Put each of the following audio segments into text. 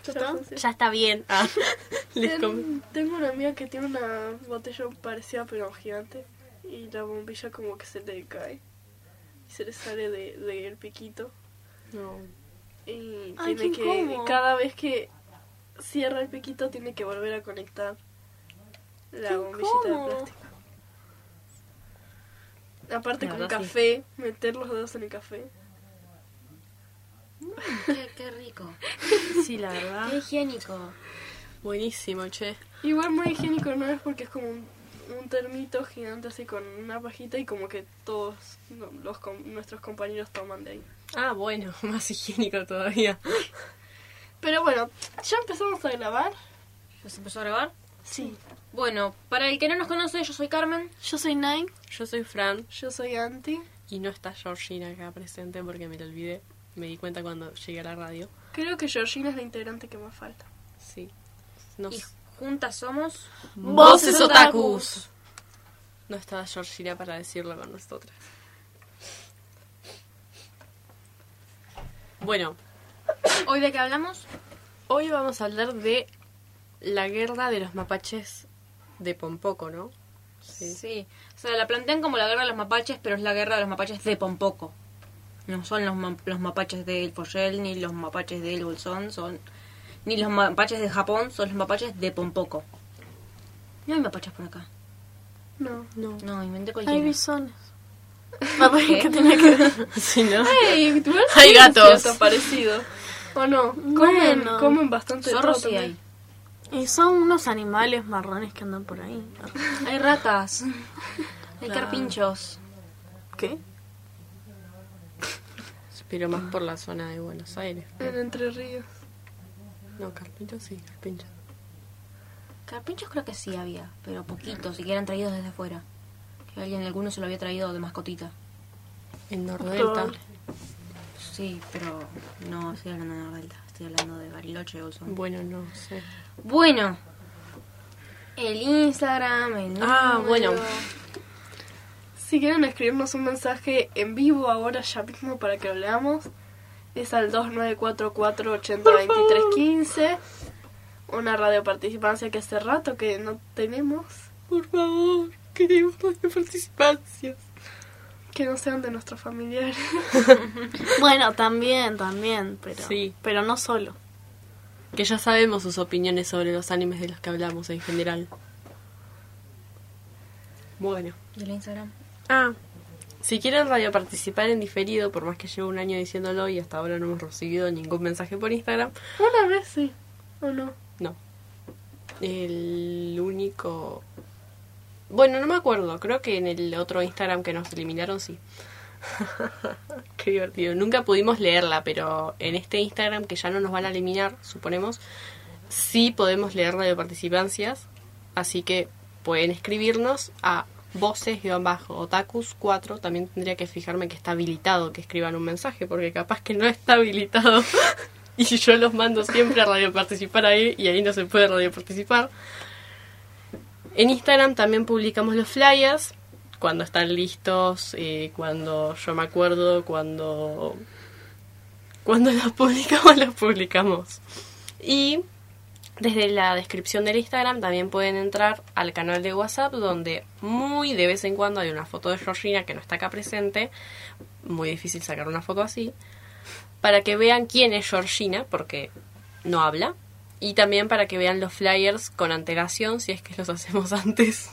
¿Ya está? Ya está bien. Tengo una amiga que tiene una botella parecida pero gigante y la bombilla como que se le cae y se le sale del piquito. No. Y Ay, tiene qué que, incómodo. cada vez que cierra el piquito tiene que volver a conectar la Qué bombillita de incómodo. plástico. Aparte La con verdad, sí. café, meter los dedos en el café. Qué rico. Sí, la verdad. Qué higiénico. Buenísimo, che. Igual muy higiénico no es porque es como un termito gigante así con una pajita y como que todos nuestros compañeros toman de ahí. Ah, bueno, más higiénico todavía. Pero bueno, ya empezamos a grabar. ¿Ya se empezó a grabar? Sí. Bueno, para el que no nos conoce, yo soy Carmen. Yo soy Nine. Yo soy Fran Yo soy Anti. y no está Georgina acá presente porque me lo olvidé. Me di cuenta cuando llegué a la radio. Creo que Georgina es la integrante que más falta. Sí. Y juntas somos... Voces Otakus. No estaba Georgina para decirlo con nosotras. Bueno, ¿Hoy de qué hablamos? hoy vamos a hablar de la guerra de los mapaches de Pompoco, ¿no? Sí. O sea, la plantean como la guerra de los mapaches, pero es la guerra de los mapaches de Pompoco. No son los mapaches de El Follel, ni los mapaches de El Bolsón, ni los mapaches de Japón, son los mapaches de Pompoco. No hay mapaches por acá. No. No. No, inventé Hay cualquiera. bisones. ¿Qué? ¿Qué tiene que ver? Sí, ¿no? Hey, igual Hay tiene gatos. cierto parecido. ¿O no? Bueno. Comen bastante de Zorros todo sí también. hay. Y son unos animales marrones que andan por ahí. Hay ratas. Hay Claro. carpinchos. ¿Qué? Pero más por la zona de Buenos Aires. En Entre Ríos. No, carpincho sí, carpincho. Carpinchos creo que sí había, pero poquitos, y que eran traídos desde afuera. Que alguno se lo había traído de mascotita. En Nordelta. Probable. Sí, pero no estoy hablando de Nordelta, estoy hablando de Bariloche y Bolsón. Bueno, no sé. Bueno, el Instagram, el Ah, número. bueno. Si quieren escribirnos un mensaje en vivo ahora ya mismo para que lo leamos, es al 2944-802315. Una radioparticipancia que hace rato que no tenemos, Por favor, queremos más participancias. que no sean de nuestros familiares. Bueno, también, pero, Sí. pero no solo. Que ya sabemos sus opiniones sobre los animes de los que hablamos en general. Bueno. ¿Y el Instagram? Si quieren radio participar en diferido, por más que llevo un año diciéndolo y hasta ahora no hemos recibido ningún mensaje por Instagram, Una vez sí, ¿o no? no. El único... Bueno, no me acuerdo. Creo que en el otro Instagram que nos eliminaron, sí. Qué divertido. Nunca pudimos leerla, pero en este Instagram que ya no nos van a eliminar, suponemos, sí podemos leer radio participancias. Así que pueden escribirnos a voces-otakus4. También tendría que fijarme que está habilitado que escriban un mensaje, porque capaz que no está habilitado. Y yo los mando siempre a radio participar ahí, y ahí no se puede radio participar. En Instagram también publicamos los flyers, cuando están listos, cuando yo me acuerdo, cuando los publicamos. Y desde la descripción del Instagram también pueden entrar al canal de WhatsApp, donde muy de vez en cuando hay una foto de Georgina que no está acá presente. Muy difícil sacar una foto así. Para que vean quién es Georgina, porque no habla. Y también para que vean los flyers con antelación, si es que los hacemos antes.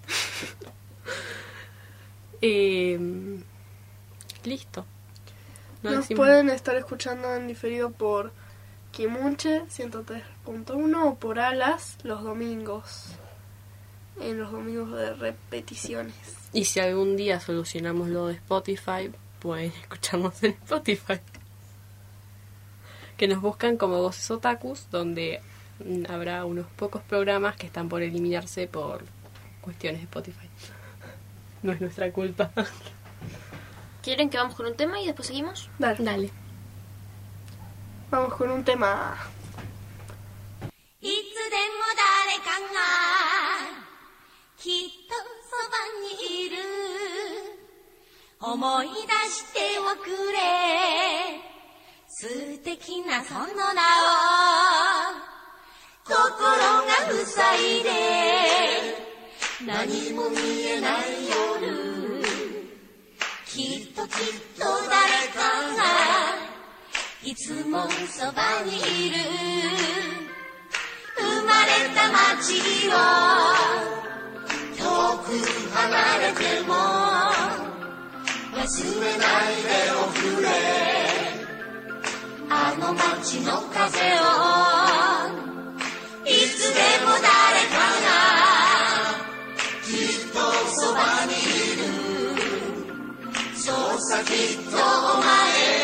Listo. No Nos decimos- pueden estar escuchando en diferido por Kimunche 103.1 o por Alas los domingos. En los domingos de repeticiones. Y si algún día solucionamos lo de Spotify, pueden escucharnos en Spotify. Que nos buscan como Voces Otakus, donde habrá unos pocos programas que están por eliminarse por cuestiones de Spotify. No es nuestra culpa. ¿Quieren que vamos con un tema y después seguimos? Dale. Vamos con un tema. いつでも誰かがきっとそばにいる思い出しておくれ素敵なその名を心が塞いで何も見えない夜きっと誰かがいつもそばにいる生まれた街を遠く離れても忘れないでおくれあの街の風をいつでも誰かがきっとそばにいるそうさきっとお前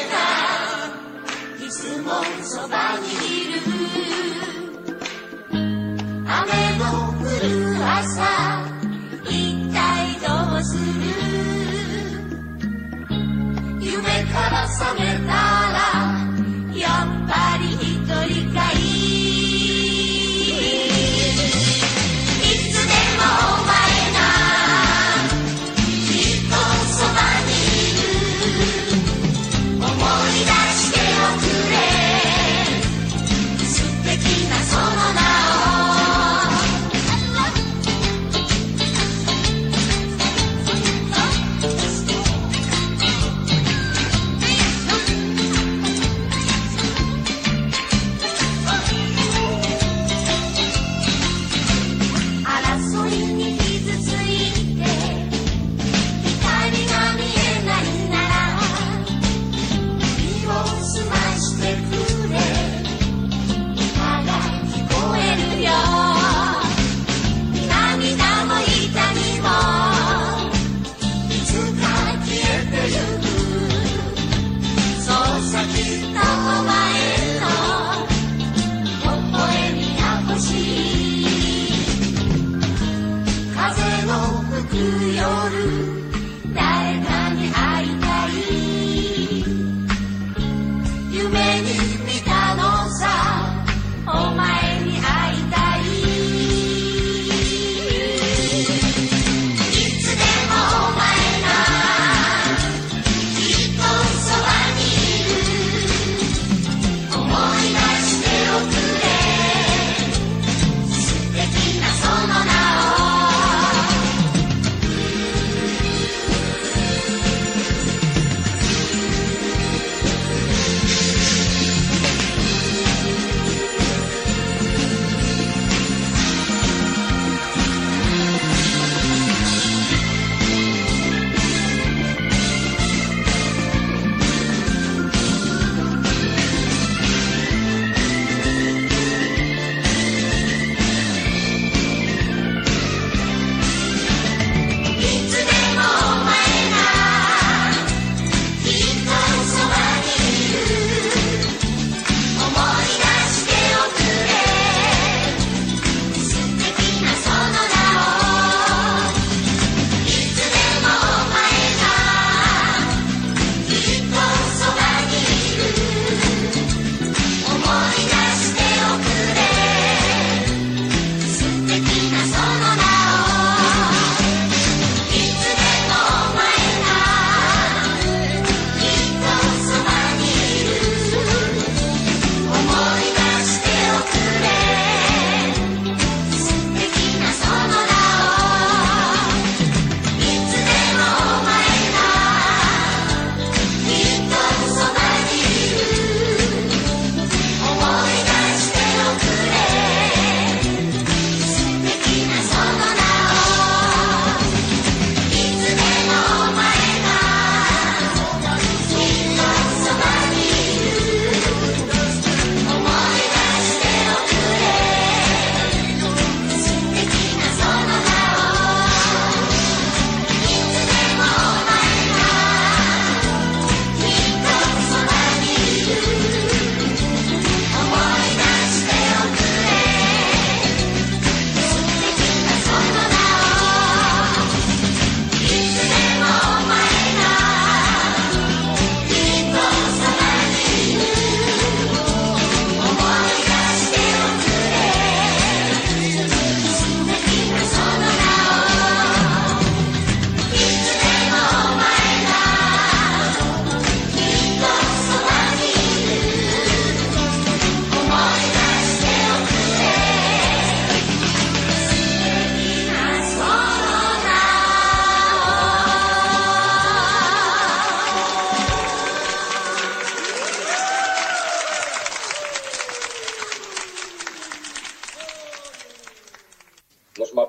がいつもそばにいる雨の降る朝一体どうする夢から覚めたらやっぱり一人かいいつでもお前がきっとそばにいる思い出しておくれ素敵なその名を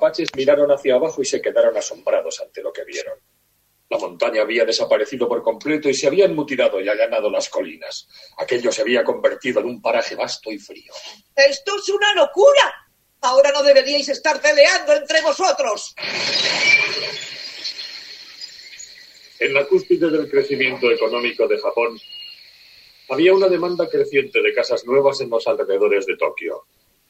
mapaches miraron hacia abajo y se quedaron asombrados ante lo que vieron. La montaña había desaparecido por completo y se habían mutilado y allanado las colinas. Aquello se había convertido en un paraje vasto y frío. ¡Esto es una locura! Ahora no deberíais estar peleando entre vosotros. En la cúspide del crecimiento económico de Japón, había una demanda creciente de casas nuevas en los alrededores de Tokio.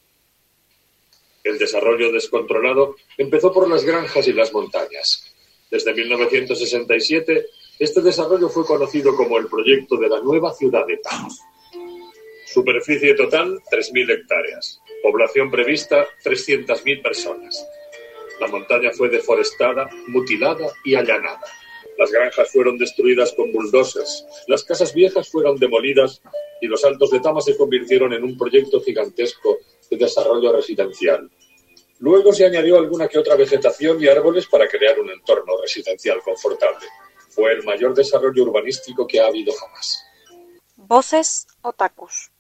El desarrollo descontrolado empezó por las granjas y las montañas. Desde 1967, este desarrollo fue conocido como el proyecto de la nueva ciudad de Etam. Superficie total, 3.000 hectáreas. Población prevista, 300.000 personas. La montaña fue deforestada, mutilada y allanada. Las granjas fueron destruidas con bulldozers, las casas viejas fueron demolidas y los altos de Tama se convirtieron en un proyecto gigantesco de desarrollo residencial. Luego se añadió alguna que otra vegetación y árboles para crear un entorno residencial confortable. Fue el mayor desarrollo urbanístico que ha habido jamás. Voces otakus.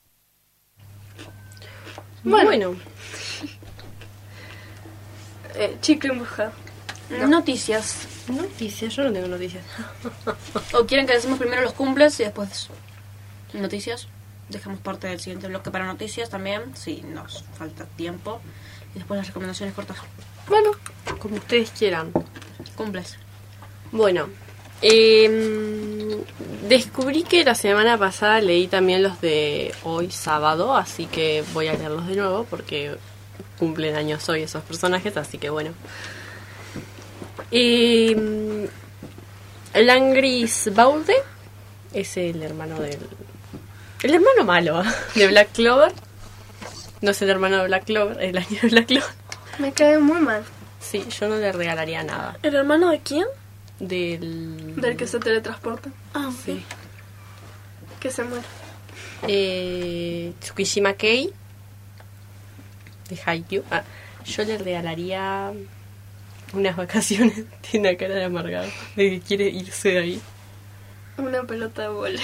Bueno. Chicle mojado. Noticias. Noticias, yo no tengo noticias. ¿O quieren que decimos primero los cumples y después noticias? Dejamos parte del siguiente bloque para noticias también, si nos falta tiempo. Y después las recomendaciones cortas. Bueno, como ustedes quieran. Cumples. Bueno, descubrí que la semana pasada leí también los de hoy sábado, así que voy a leerlos de nuevo porque cumplen años hoy esos personajes, así que bueno. Langris Baude es el hermano el hermano malo de Black Clover. No es el hermano de Black Clover, es el año de Black Clover. Me cae muy mal. Sí, yo no le regalaría nada. ¿El hermano de quién? Del que se teletransporta. Ah, sí. Que se muere. Tsukishima Kei de Haikyuu. Yo le regalaría unas vacaciones. Tiene una cara de amargado, de que quiere irse de ahí. Una pelota de vóley.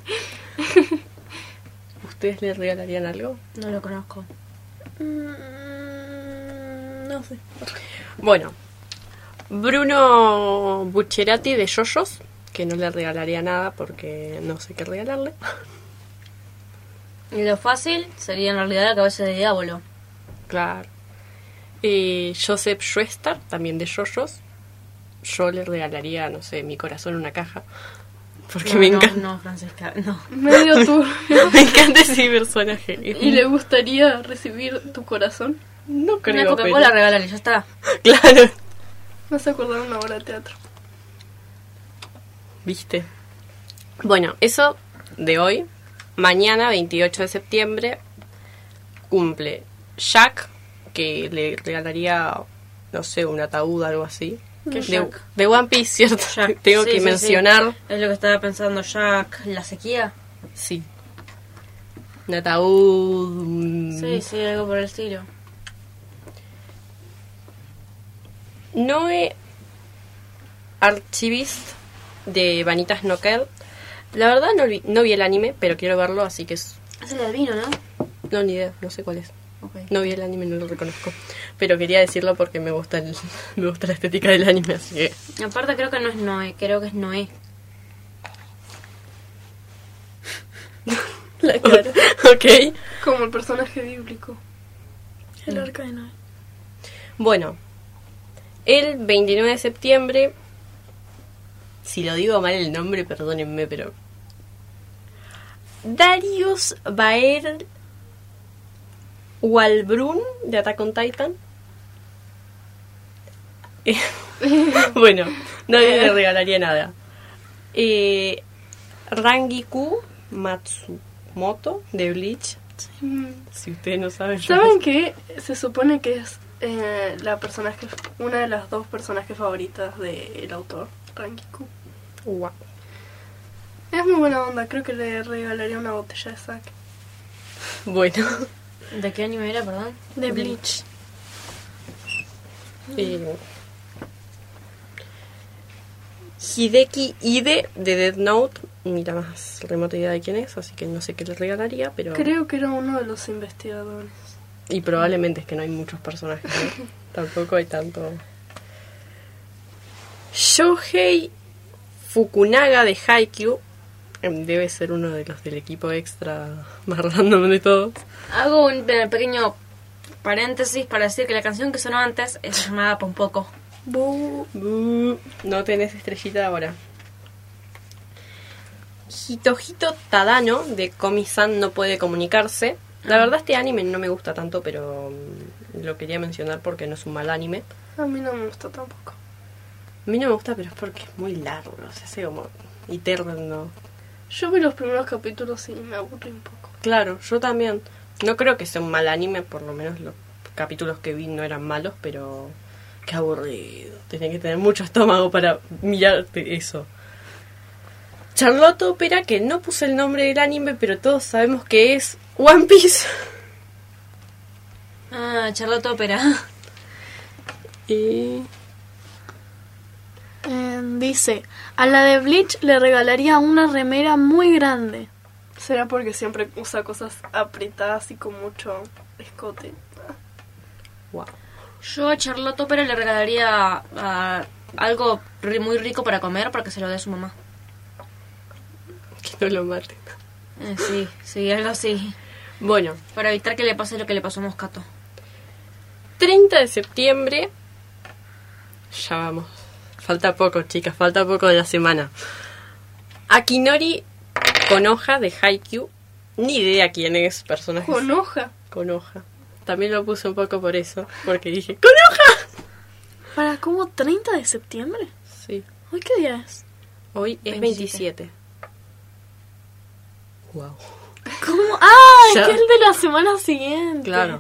¿Ustedes le regalarían algo? No lo conozco. No sé. Bueno, Bruno Buccerati de JoJo's, que no le regalaría nada porque no sé qué regalarle. Y lo fácil sería en realidad la cabeza de diablo. Claro. Joseph Schwester, también de JoJo's. Yo le regalaría, no sé, mi corazón en una caja. Porque me encanta. No, Francesca, no. Medio turbio. Me encanta ese personaje. ¿Y le gustaría recibir tu corazón? No creo. Una Coca-Cola, regálale, ya está. Claro. Me hace acordar una obra de teatro. ¿Viste? Bueno, eso de hoy. Mañana, 28 de septiembre, cumple Jack, que le regalaría, no sé, un ataúd o algo así. ¿Qué Jack? De One Piece, ¿cierto? Jack. Tengo Sí, que sí, mencionar. sí. Es lo que estaba pensando, Jack. ¿La sequía? Sí. Un ataúd. Sí, algo por el estilo. Noe Archivist de Vanitas Nokel. La verdad no vi el anime, pero quiero verlo, así que es... Es el del vino, ¿no? No, ni idea, no sé cuál es. Okay. No vi el anime, no lo reconozco. Pero quería decirlo porque me gusta me gusta la estética del anime, así que... Aparte creo que no es Noé, creo que es Noé. La cara. Ok. Como el personaje bíblico. El arca de Noé. Bueno, el 29 de septiembre, si lo digo mal el nombre, perdónenme, pero... Darius Baer Walbrun de Attack on Titan. Bueno, no le regalaría nada. Rangiku Matsumoto de Bleach. Si ustedes no saben. ¿Saben qué? Se supone que es una de las dos personajes favoritas del autor, Rangiku. Wow. Es muy buena onda, creo que le regalaría una botella de sake. Bueno. ¿De qué anime era, perdón? De Bleach. Hideki Ide de Death Note, ni la más remota idea de quién es, así que no sé qué le regalaría, pero... Creo que era uno de los investigadores. Y probablemente es que no hay muchos personajes, ¿no? tampoco hay tanto. Shohei Fukunaga de Haikyuu. Debe ser uno de los del equipo extra más random de todos. Hago un pequeño paréntesis para decir que la canción que sonó antes es llamada Pompoco. No tenés estrellita ahora. Hitohito Tadano de Komi-san no puede comunicarse. La verdad este anime no me gusta tanto, pero lo quería mencionar porque no es un mal anime. A mí no me gusta tampoco. A mí no me gusta, pero es porque es muy largo, se hace como eterno. Yo vi los primeros capítulos y me aburrí un poco. Claro, yo también. No creo que sea un mal anime, por lo menos los capítulos que vi no eran malos, pero qué aburrido. Tenía que tener mucho estómago para mirarte eso. Charlotte Opera, que no puse el nombre del anime, pero todos sabemos que es One Piece. Ah, Charlotte Opera. Y... dice, a la de Bleach le regalaría una remera muy grande. ¿Será porque siempre usa cosas apretadas y con mucho escote? Wow. Yo a Charlotte Opera le regalaría algo muy rico para comer para que se lo dé a su mamá. Que no lo maten. Sí, algo así. Bueno. Para evitar que le pase lo que le pasó a Moscato. 30 de septiembre. Ya vamos. Falta poco, chicas. Falta poco de la semana. Akinori Konoha de Haikyuu. Ni idea quién es personaje. Konoha. También lo puse un poco por eso. Porque dije, ¡Konoha! ¿Para cómo 30 de septiembre? Sí. ¿Hoy qué día es? Hoy es 27. Wow. ¿Cómo? ¡Ah! Ya. Es que el de la semana siguiente. Claro.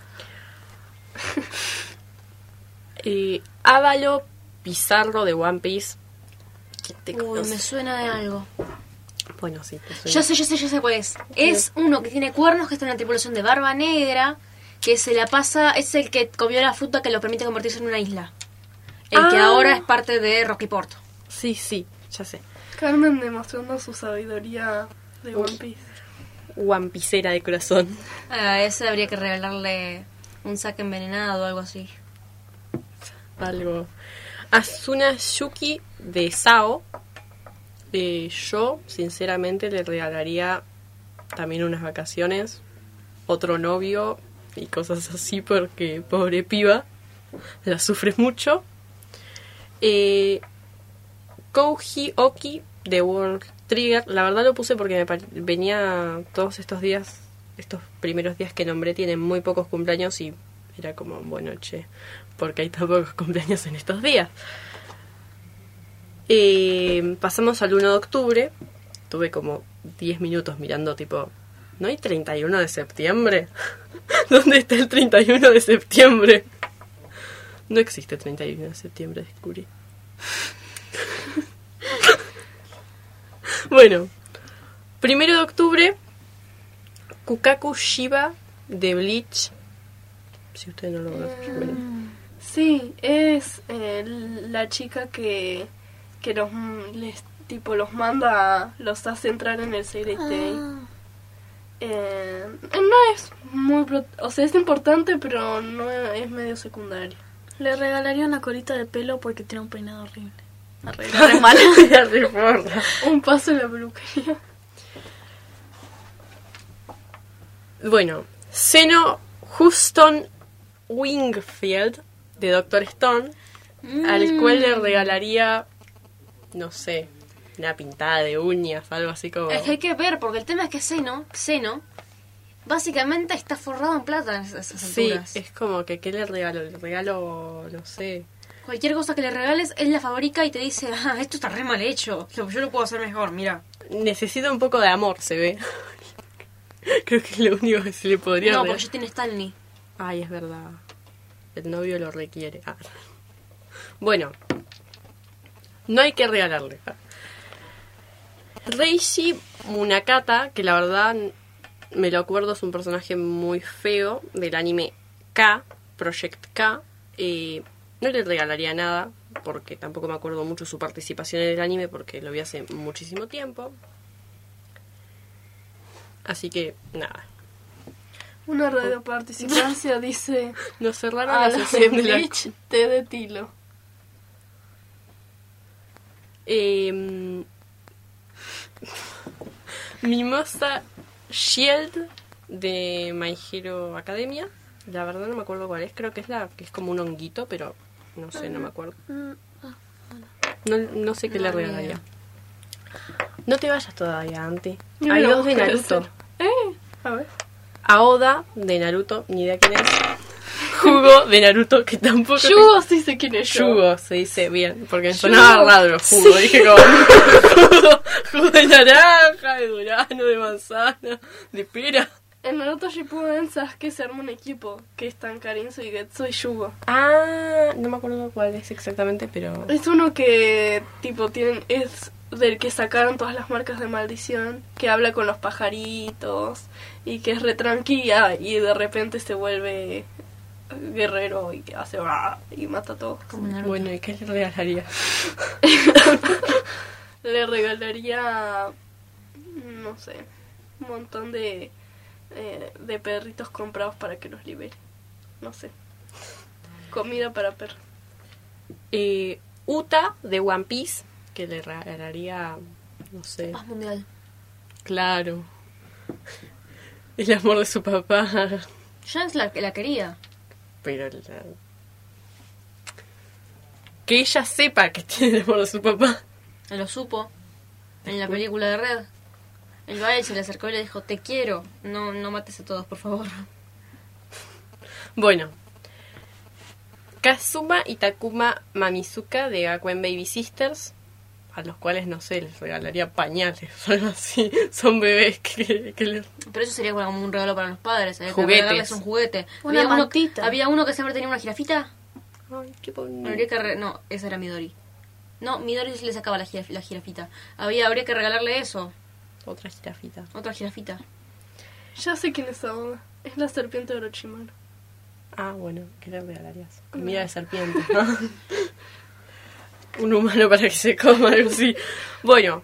Ávalo Pizarro de One Piece. Uy, me suena de algo. Bueno, sí. Yo sé cuál es. Es uno que tiene cuernos, que está en la tripulación de Barba Negra, que se la pasa, es el que comió la fruta que lo permite convertirse en una isla. El que ahora es parte de Rockport. Sí, ya sé. Carmen demostrando su sabiduría de One Piece. One Piecera de corazón. A ese habría que regalarle un saque envenenado o algo así. Algo. Asuna Yuki de Sao. Yo, sinceramente, le regalaría también unas vacaciones, otro novio y cosas así, porque pobre piba, la sufre mucho. Kouji Oki de World Trigger, la verdad lo puse porque venía todos estos días, estos primeros días que nombré, tienen muy pocos cumpleaños y era como, bueno, che, porque hay tan pocos cumpleaños en estos días. Pasamos al 1 de octubre. Tuve como 10 minutos mirando tipo, ¿no hay 31 de septiembre? ¿Dónde está el 31 de septiembre? No existe 31 de septiembre, descubrí. Bueno, 1 de octubre, Kukaku Shiba de Bleach. Si usted no lo ve. Sí, es la chica que los manda, los hace entrar en el Seirei Day. No es muy... O sea, es importante, pero no es medio secundario. Le regalaría una colita de pelo porque tiene un peinado horrible. Re mala. Un paso en la peluquería. Bueno, Seno Houston Wingfield de Doctor Stone, al cual le regalaría, no sé, una pintada de uñas, algo así como... Es que hay que ver, porque el tema es que Xeno básicamente está forrado en plata en esas alturas. Sí, es como que ¿qué le regalo? Le regalo, no sé... Cualquier cosa que le regales, él la fabrica y te dice, esto está re mal hecho, yo lo puedo hacer mejor, mira. Necesita un poco de amor, se ve. Creo que es lo único que se le podría No, regalar. porque ya tiene Stanley. Ay, es verdad. El novio lo requiere. Bueno, no hay que regalarle. Reishi Munakata, que la verdad me lo acuerdo, es un personaje muy feo del anime K, Project K. No le regalaría nada, porque tampoco me acuerdo mucho su participación en el anime, porque lo vi hace muchísimo tiempo. Así que, nada. Una radioparticipancia dice... Nos cerraron A la la sesión de la... Bleach, té de tilo. Mimosa Shield de My Hero Academia. La verdad no me acuerdo cuál es. Creo que es la que es como un honguito, pero no sé, no me acuerdo. No sé qué le regalaría. No te vayas todavía, Anti. Yo Hay lo dos de busco, Naruto. A ver. Aoda de Naruto, ni idea quién es. Jugo de Naruto, que tampoco... Yugo sí sé quién es. Yugo se dice bien, porque me Yugo. sonaba raro jugo. Sí. Dije como jugo de naranja, de durazno, de manzana, de pera. En Naruto Shippuden Sasuke se arma un equipo que están Karin, Suigetsu y Yugo. Ah, no me acuerdo cuál es exactamente, pero... Es uno que tipo es del que sacaron todas las marcas de maldición, que habla con los pajaritos y que es re tranquila y de repente se vuelve guerrero y que hace y mata a todos. Bueno, ¿y qué le regalaría? Le regalaría, no sé, un montón de perritos comprados para que los libere. No sé. Comida para perros. Uta de One Piece, que le regalaría, no sé. Paz mundial. Claro. El amor de su papá. Shanks la quería. Pero que ella sepa que tiene el amor de su papá. Él lo supo. En la película de Red. El baile se le acercó y le dijo, te quiero. No mates a todos, por favor. Bueno. Kazuma y Takuma Mamizuka de Gakuen Baby Sisters, a los cuales, no sé, les regalaría pañales o algo así. Son bebés que les... Pero eso sería como un regalo para los padres. Había que Juguetes. regalarles un juguete. Una Había mantita. Había uno que siempre tenía una jirafita. Ay, qué bonito. Habría que no, esa era Midori. No, Midori le sacaba la jirafita. Habría que regalarle eso. Otra jirafita. Otra jirafita. Ya sé quién es Aoda. Es la serpiente de Orochimaru. Ah, bueno, ¿qué le regalarías? Comida de serpiente, ¿no? Un humano para que se coma, algo así. Bueno.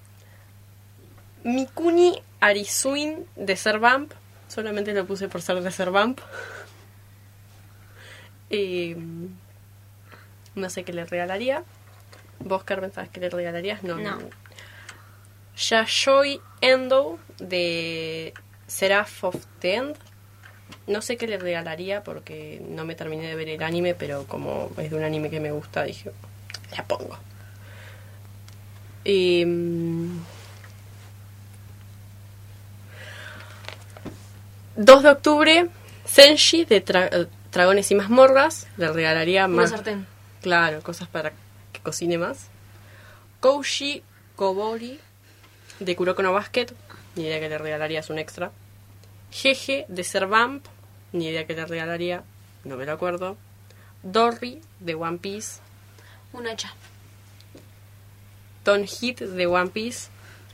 Mikuni Arisuin de Servamp. Solamente lo puse por ser de Servamp. No sé qué le regalaría. ¿Vos, Carmen, sabes qué le regalarías? No. Yayoi Endo de Seraph of the End. No sé qué le regalaría porque no me terminé de ver el anime, pero como es de un anime que me gusta, dije, la pongo. 2 de octubre, Senshi de Dragones y Mazmorras. Le regalaría Una más. sartén. Claro, cosas para que cocine más. Koushi Kobori de Kuroko no Basket. Ni idea que le regalarías un extra. Jeje de Servamp. Ni idea que le regalaría. No me lo acuerdo. Dory de One Piece. Un hacha. Ton Hit de One Piece.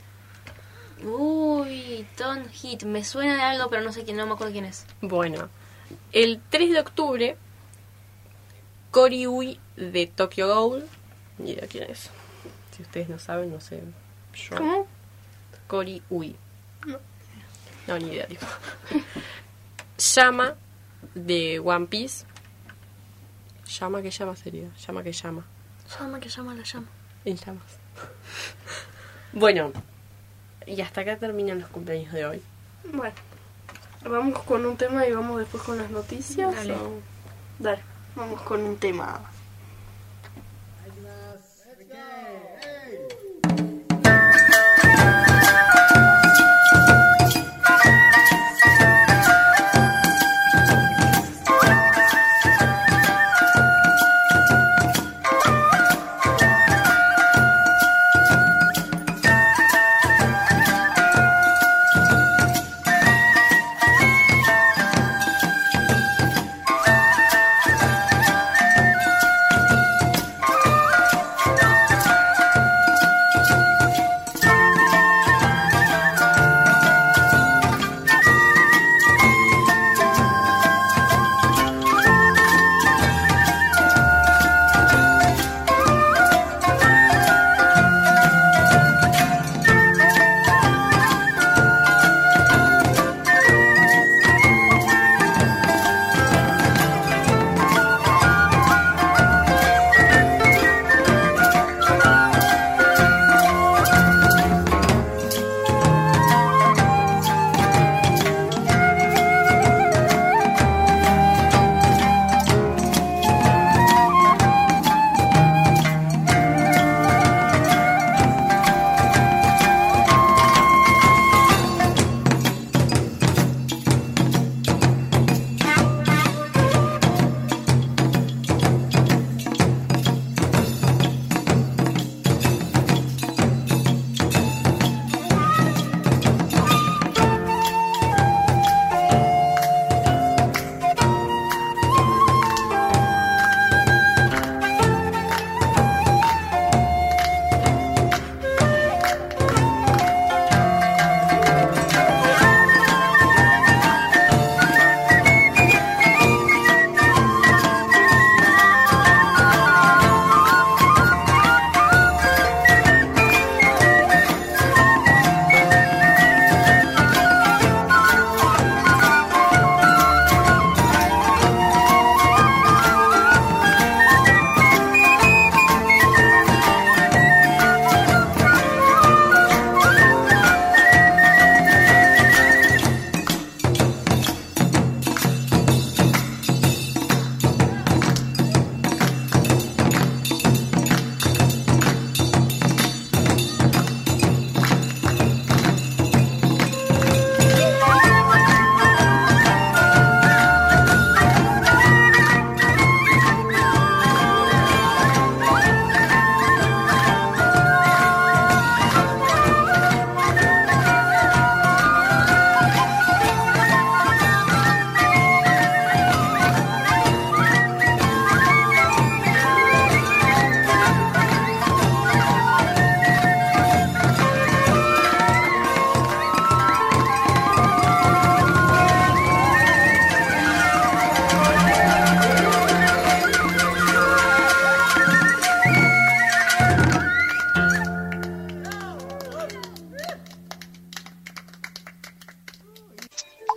Uy, Ton Hit. Me suena de algo, pero no sé quién, no me acuerdo quién es. Bueno, el 3 de octubre, Kori Ui de Tokyo Ghoul. Ni idea quién es. Si ustedes no saben, no sé. Yo. ¿Cómo? Kori Ui. No, ni idea, tipo. Llama de One Piece. ¿Llama qué llama sería? Llama que llama. Llama que llama la llama. En llamas. Bueno, y hasta acá terminan los cumpleaños de hoy. Bueno, vamos con un tema y vamos después con las noticias. Dale. Dale, vamos con un tema.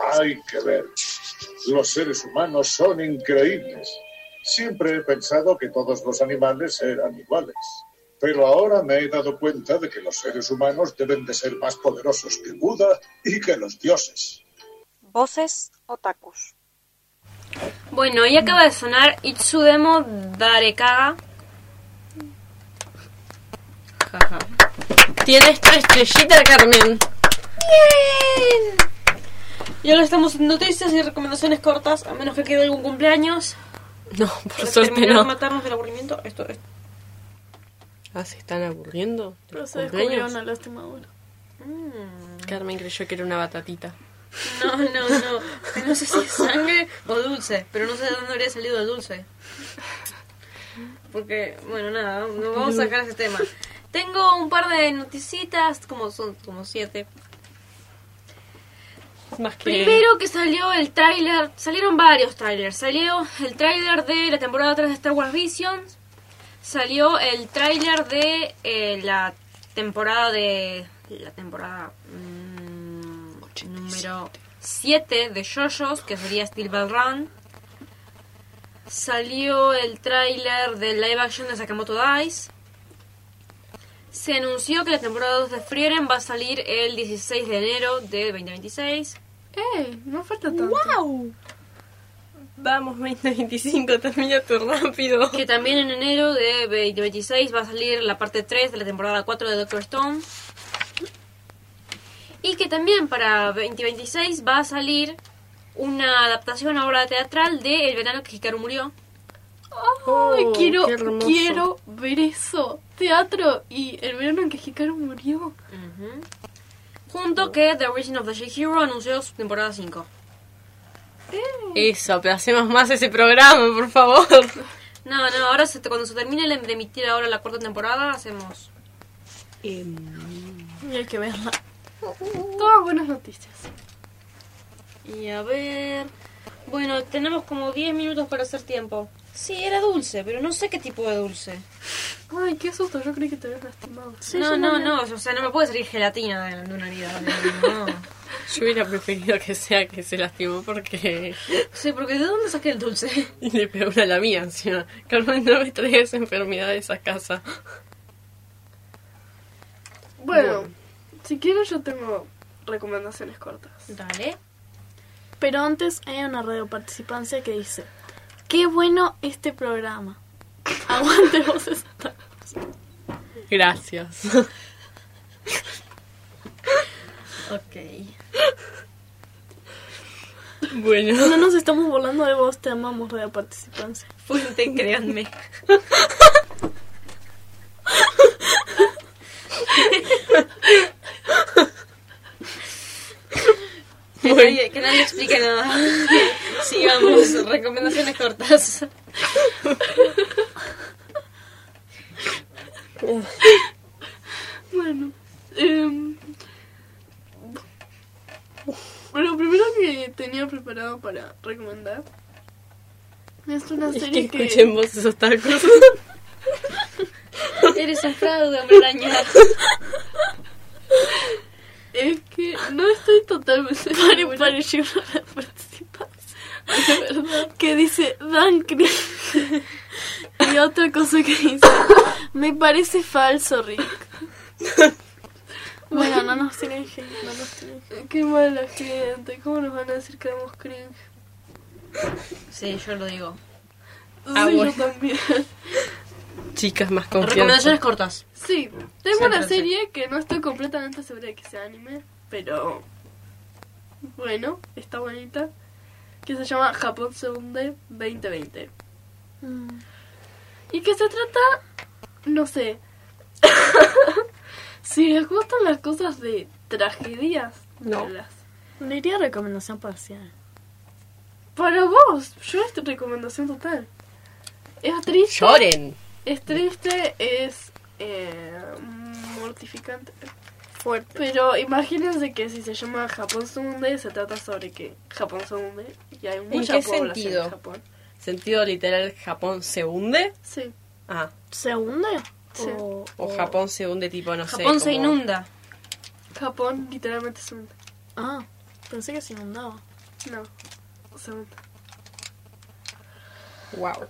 Hay que ver. Los seres humanos son increíbles. Siempre he pensado que todos los animales eran iguales. Pero ahora me he dado cuenta de que los seres humanos deben de ser más poderosos que Buda y que los dioses. Voces otakus. Bueno, y acaba de sonar Itsudemo Darekaga. Jaja. Tienes 3 estrellitas, Carmen. ¡Bien! Y ahora estamos en noticias y recomendaciones cortas, a menos que quede algún cumpleaños. No, por Para suerte terminar no. de matarnos del aburrimiento. Esto. Ah, ¿se están aburriendo? ¿De Pero los se descubrió cumpleaños? una lastimadura. Carmen creyó que era una batatita. No. No sé si es sangre o dulce, pero no sé de dónde habría salido el dulce. Porque, bueno, nada, nos vamos a sacar ese tema. Tengo un par de noticitas, son como 7. Más que... Primero que salió el tráiler, salieron varios trailers. Salió el tráiler de la temporada 3 de Star Wars Visions. Salió el tráiler de la temporada número 7 de JoJo's, que sería Steel Ball Run. Salió el tráiler del live action de Sakamoto Days. Se anunció que la temporada 2 de Frieren va a salir el 16 de enero de 2026. No falta tanto. ¡Wow! Vamos, 2025, termina tú rápido. Que también en enero de 2026 va a salir la parte 3 de la temporada 4 de Doctor Stone. Y que también para 2026 va a salir una adaptación a obra teatral de El verano que Hikaru murió. Ay, qué hermoso. quiero ver eso. Teatro y el verano en que Hikaru murió. Junto que The Origin of the She-Hero anunció su temporada 5. Eso, pero hacemos más ese programa, por favor. No, ahora cuando se termine de emitir ahora la 4ª temporada, hacemos... Y hay que verla. Todas buenas noticias. Y a ver... Bueno, tenemos como 10 minutos para hacer tiempo. Sí, era dulce, pero no sé qué tipo de dulce. Ay, qué susto, yo creí que te habías lastimado. No, o sea, no me puede salir gelatina de una herida. No. Yo hubiera preferido que sea que se lastimó porque... Sí, porque ¿de dónde saqué el dulce? Y le pegó una a la mía encima. Carmen, no me traigas enfermedades a casa. Bueno, si quieres yo tengo recomendaciones cortas. Dale. Pero antes hay una radioparticipancia que dice: ¡qué bueno este programa! Aguante Voces Otakus. Gracias. Ok. Bueno. No nos estamos burlando de vos, te amamos, radioparticipancia. Fuente, créanme. Que nadie explique nada. Sigamos, recomendaciones cortas. Bueno, lo primero que tenía preparado para recomendar es una Es que serie que... escuchen Voces Otakus. Eres un fraude, hombre araña. Es que no estoy totalmente segura. Pareció una radioparticipancia. De verdad. Que dice Dan Cringe. Y otra cosa que dice: me parece falso, Rick. Bueno, no nos tienen hate, no nos tienen hate. Qué mala gente, ¿cómo nos van a decir que damos cringe? Sí, yo lo digo. Sí, bueno. yo también. Chicas, más confianza. Recomendaciones cortas. Sí, tengo una Céntrense. serie que no estoy completamente segura de que sea anime, pero bueno, está bonita, que se llama Japón se hunde 2020. Y que se trata, no sé, si les gustan las cosas de tragedias, No. véanlas. Diría recomendación parcial. Para vos, yo es tu recomendación total. Es triste. Lloren. Es triste, es mortificante. Fuerte. Pero imagínense que si se llama Japón se hunde, se trata sobre que Japón se hunde y hay mucha qué población sentido? en Japón. ¿Sentido literal Japón se hunde? Sí. Ah, ¿Se hunde? Sí. o Japón se hunde tipo, no sé. Japón se como- inunda. Japón literalmente se hunde. Ah, pensé que se inundaba. No, segunda. Wow.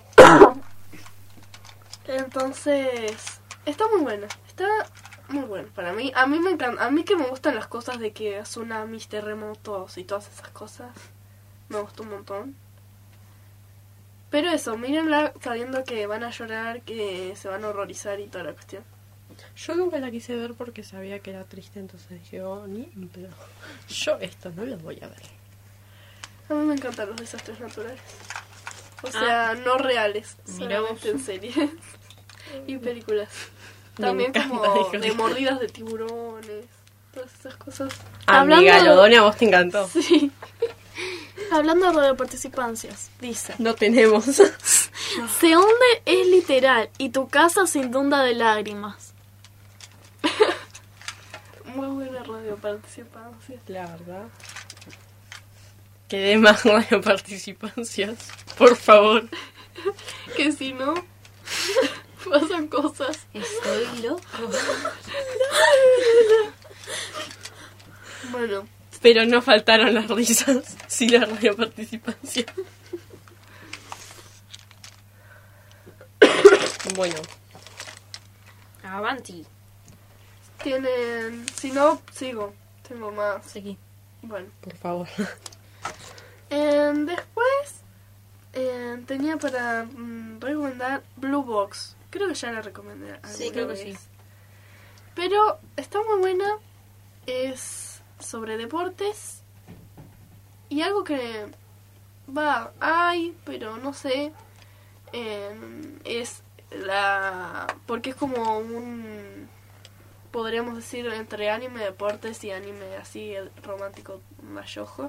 Entonces, está muy buena. Está muy buena para mí. A mí me encanta. A mí que me gustan las cosas de que tsunamis, terremotos y todas esas cosas. Me gustó un montón. Pero eso, mírenla sabiendo que van a llorar, que se van a horrorizar y toda la cuestión. Yo nunca la quise ver porque sabía que era triste, entonces dije, oh, ni en pedo. Yo esto no lo voy a ver. A mí me encantan los desastres naturales. O sea, no reales, Mirá solamente en series y películas. Me También encanta, como dijo. de mordidas de tiburones, todas esas cosas. A Hablando mi de- Galodonia, a vos te encantó. Sí. Hablando de radioparticipancias, dice: No tenemos. se hunde es literal y tu casa se inunda de lágrimas. Muy buena radio participancia. La verdad. Que dé más radioparticipancias, por favor. Que si no, pasan cosas. Estoy loco. Bueno, Pero no faltaron las risas, sí la radioparticipancia. Bueno, Avanti. tienen... Si no, sigo. Tengo más. Seguí. Bueno. por favor. Después tenía para recomendar Blue Box. Creo que ya la recomendé alguna Sí, creo que vez. sí. Pero está muy buena. Es sobre deportes. Y algo que hay, pero no sé. Es porque es como un... Podríamos decir entre anime deportes y anime así romántico mayojo.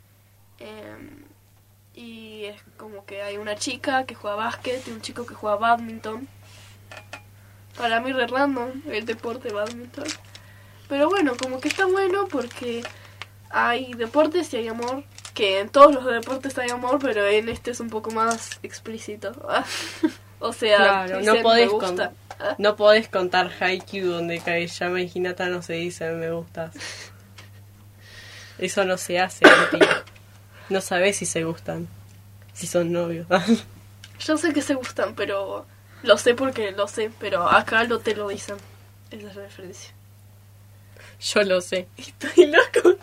Y es como que hay una chica que juega básquet y un chico que juega badminton. Para mí re random el deporte badminton. Pero bueno, como que está bueno porque hay deportes y hay amor. Que en todos los deportes hay amor, pero en este es un poco más explícito. O sea, Claro, dicen, no podés, "Me gusta". no podés contar Haikyuu donde Kageyama y Hinata no se dicen me gustas. Eso no se hace, Anti. No sabés si se gustan, si son novios. Yo sé que se gustan, pero lo sé porque lo sé, pero acá no te lo dicen. Esa es la diferencia. Yo lo sé. Estoy loco.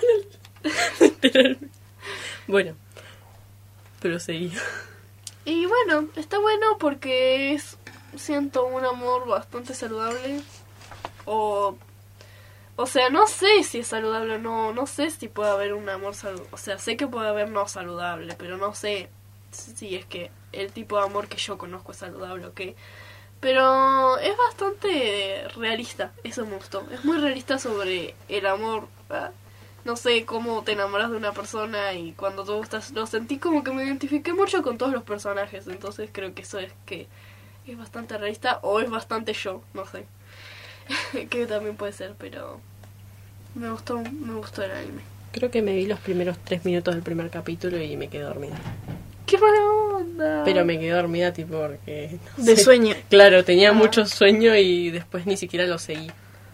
Bueno, pero seguí. Y bueno, está bueno porque siento un amor bastante saludable. O sea, no sé si es saludable o no sé si puede haber un amor saludable. O sea, sé que puede haber no saludable, pero no sé si es que el tipo de amor que yo conozco es saludable o qué. Pero es bastante realista, eso me gustó. Es muy realista sobre el amor. No sé cómo te enamoras de una persona y cuando te gustas, lo sentí como que me identifiqué mucho con todos los personajes. Entonces creo que eso es que es bastante realista o es bastante yo, no sé. Que también puede ser, pero me gustó el anime. Creo que me vi los primeros 3 minutos del primer capítulo y me quedé dormida. ¡Qué mala onda! Pero me quedé dormida tipo porque... no De sé. sueño. Claro, tenía mucho sueño y después ni siquiera lo seguí.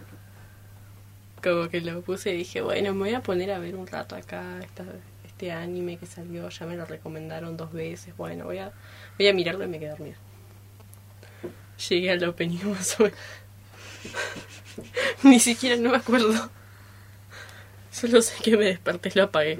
Como que lo puse y dije, bueno, me voy a poner a ver un rato acá este anime que salió, ya me lo recomendaron 2 veces. Bueno, voy a mirarlo y me quedé dormida. Llegué al opening más o menos. Ni siquiera no me acuerdo. Solo sé que me desperté y lo apagué.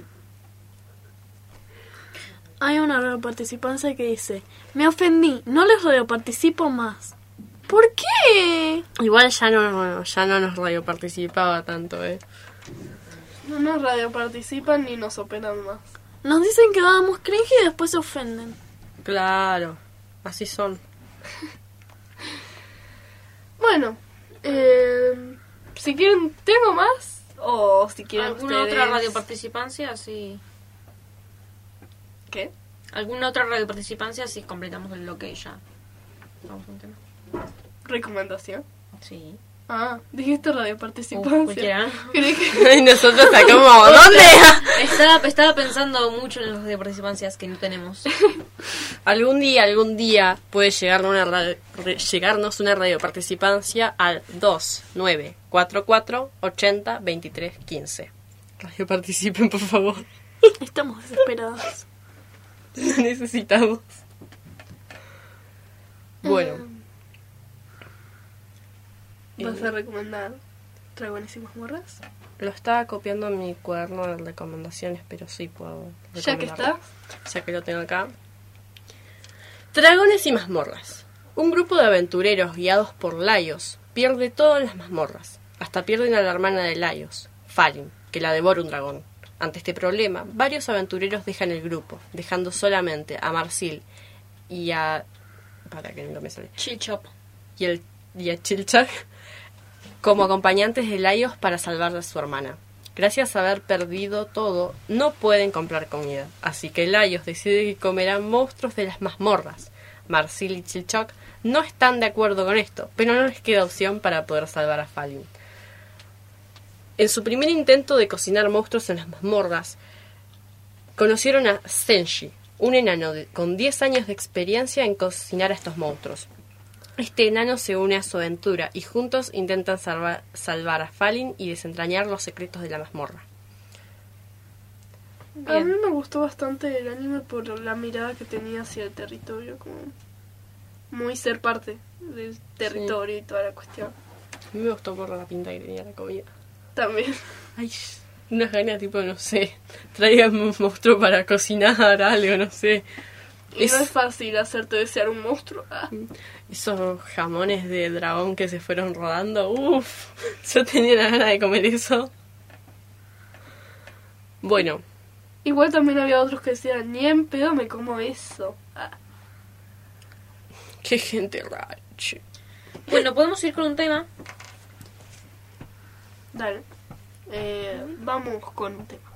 Hay una radioparticipancia que dice: me ofendí, no les radioparticipo más. ¿Por qué? Igual ya no nos radio participaba tanto, No nos radioparticipan ni nos operan más. Nos dicen que dábamos cringe y después se ofenden. Claro, así son. Bueno, si quieren, ¿tengo más? O si quieren ¿Alguna ustedes... otra radioparticipancia? Sí. ¿Qué? ¿Alguna otra radioparticipancia? Sí, completamos el bloque y ya. Vamos a un tema. ¿Recomendación? Sí. Ah, dijiste radioparticipancia. Cualquiera. Creí que... Y nosotros sacamos, ¿dónde? Estaba pensando mucho en las radioparticipancias que no tenemos. Algún día puede llegarnos una radioparticipancia al 2944 80 23 15. Radio participen, por favor. Estamos desesperados. Lo necesitamos. Bueno. ¿Vas a recomendar Dragones y Mazmorras? Lo estaba copiando en mi cuaderno de recomendaciones, pero sí puedo Ya que recomendarlo. está. Ya que lo tengo acá. Dragones y mazmorras. Un grupo de aventureros guiados por Laios pierde todo en las mazmorras. Hasta pierden a la hermana de Laios, Falin, que la devora un dragón. Ante este problema, varios aventureros dejan el grupo, dejando solamente a Marsil y a... para que no me sale. Chilchop. Y a Chilchak como acompañantes de Laios para salvar a su hermana. Gracias a haber perdido todo, no pueden comprar comida, así que Laios decide que comerán monstruos de las mazmorras. Marsil y Chilchak no están de acuerdo con esto, pero no les queda opción para poder salvar a Falin. En su primer intento de cocinar monstruos en las mazmorras, conocieron a Senshi, un enano con 10 años de experiencia en cocinar a estos monstruos. Este enano se une a su aventura y juntos intentan salvar a Falin y desentrañar los secretos de la mazmorra. A mí me gustó bastante el anime por la mirada que tenía hacia el territorio, como muy ser parte del territorio y toda la cuestión. A mí me gustó por la pinta que tenía la comida. También. Ay, unas ganas tipo, no sé, traigan un monstruo para cocinar, algo, no sé. Y no es fácil hacerte desear un monstruo. Esos jamones de dragón que se fueron rodando, uff, yo tenía la gana de comer eso. Bueno. Igual también había otros que decían, ni en pedo me como eso. Qué gente rara, che. Bueno, podemos ir con un tema. Dale. Vamos con un tema.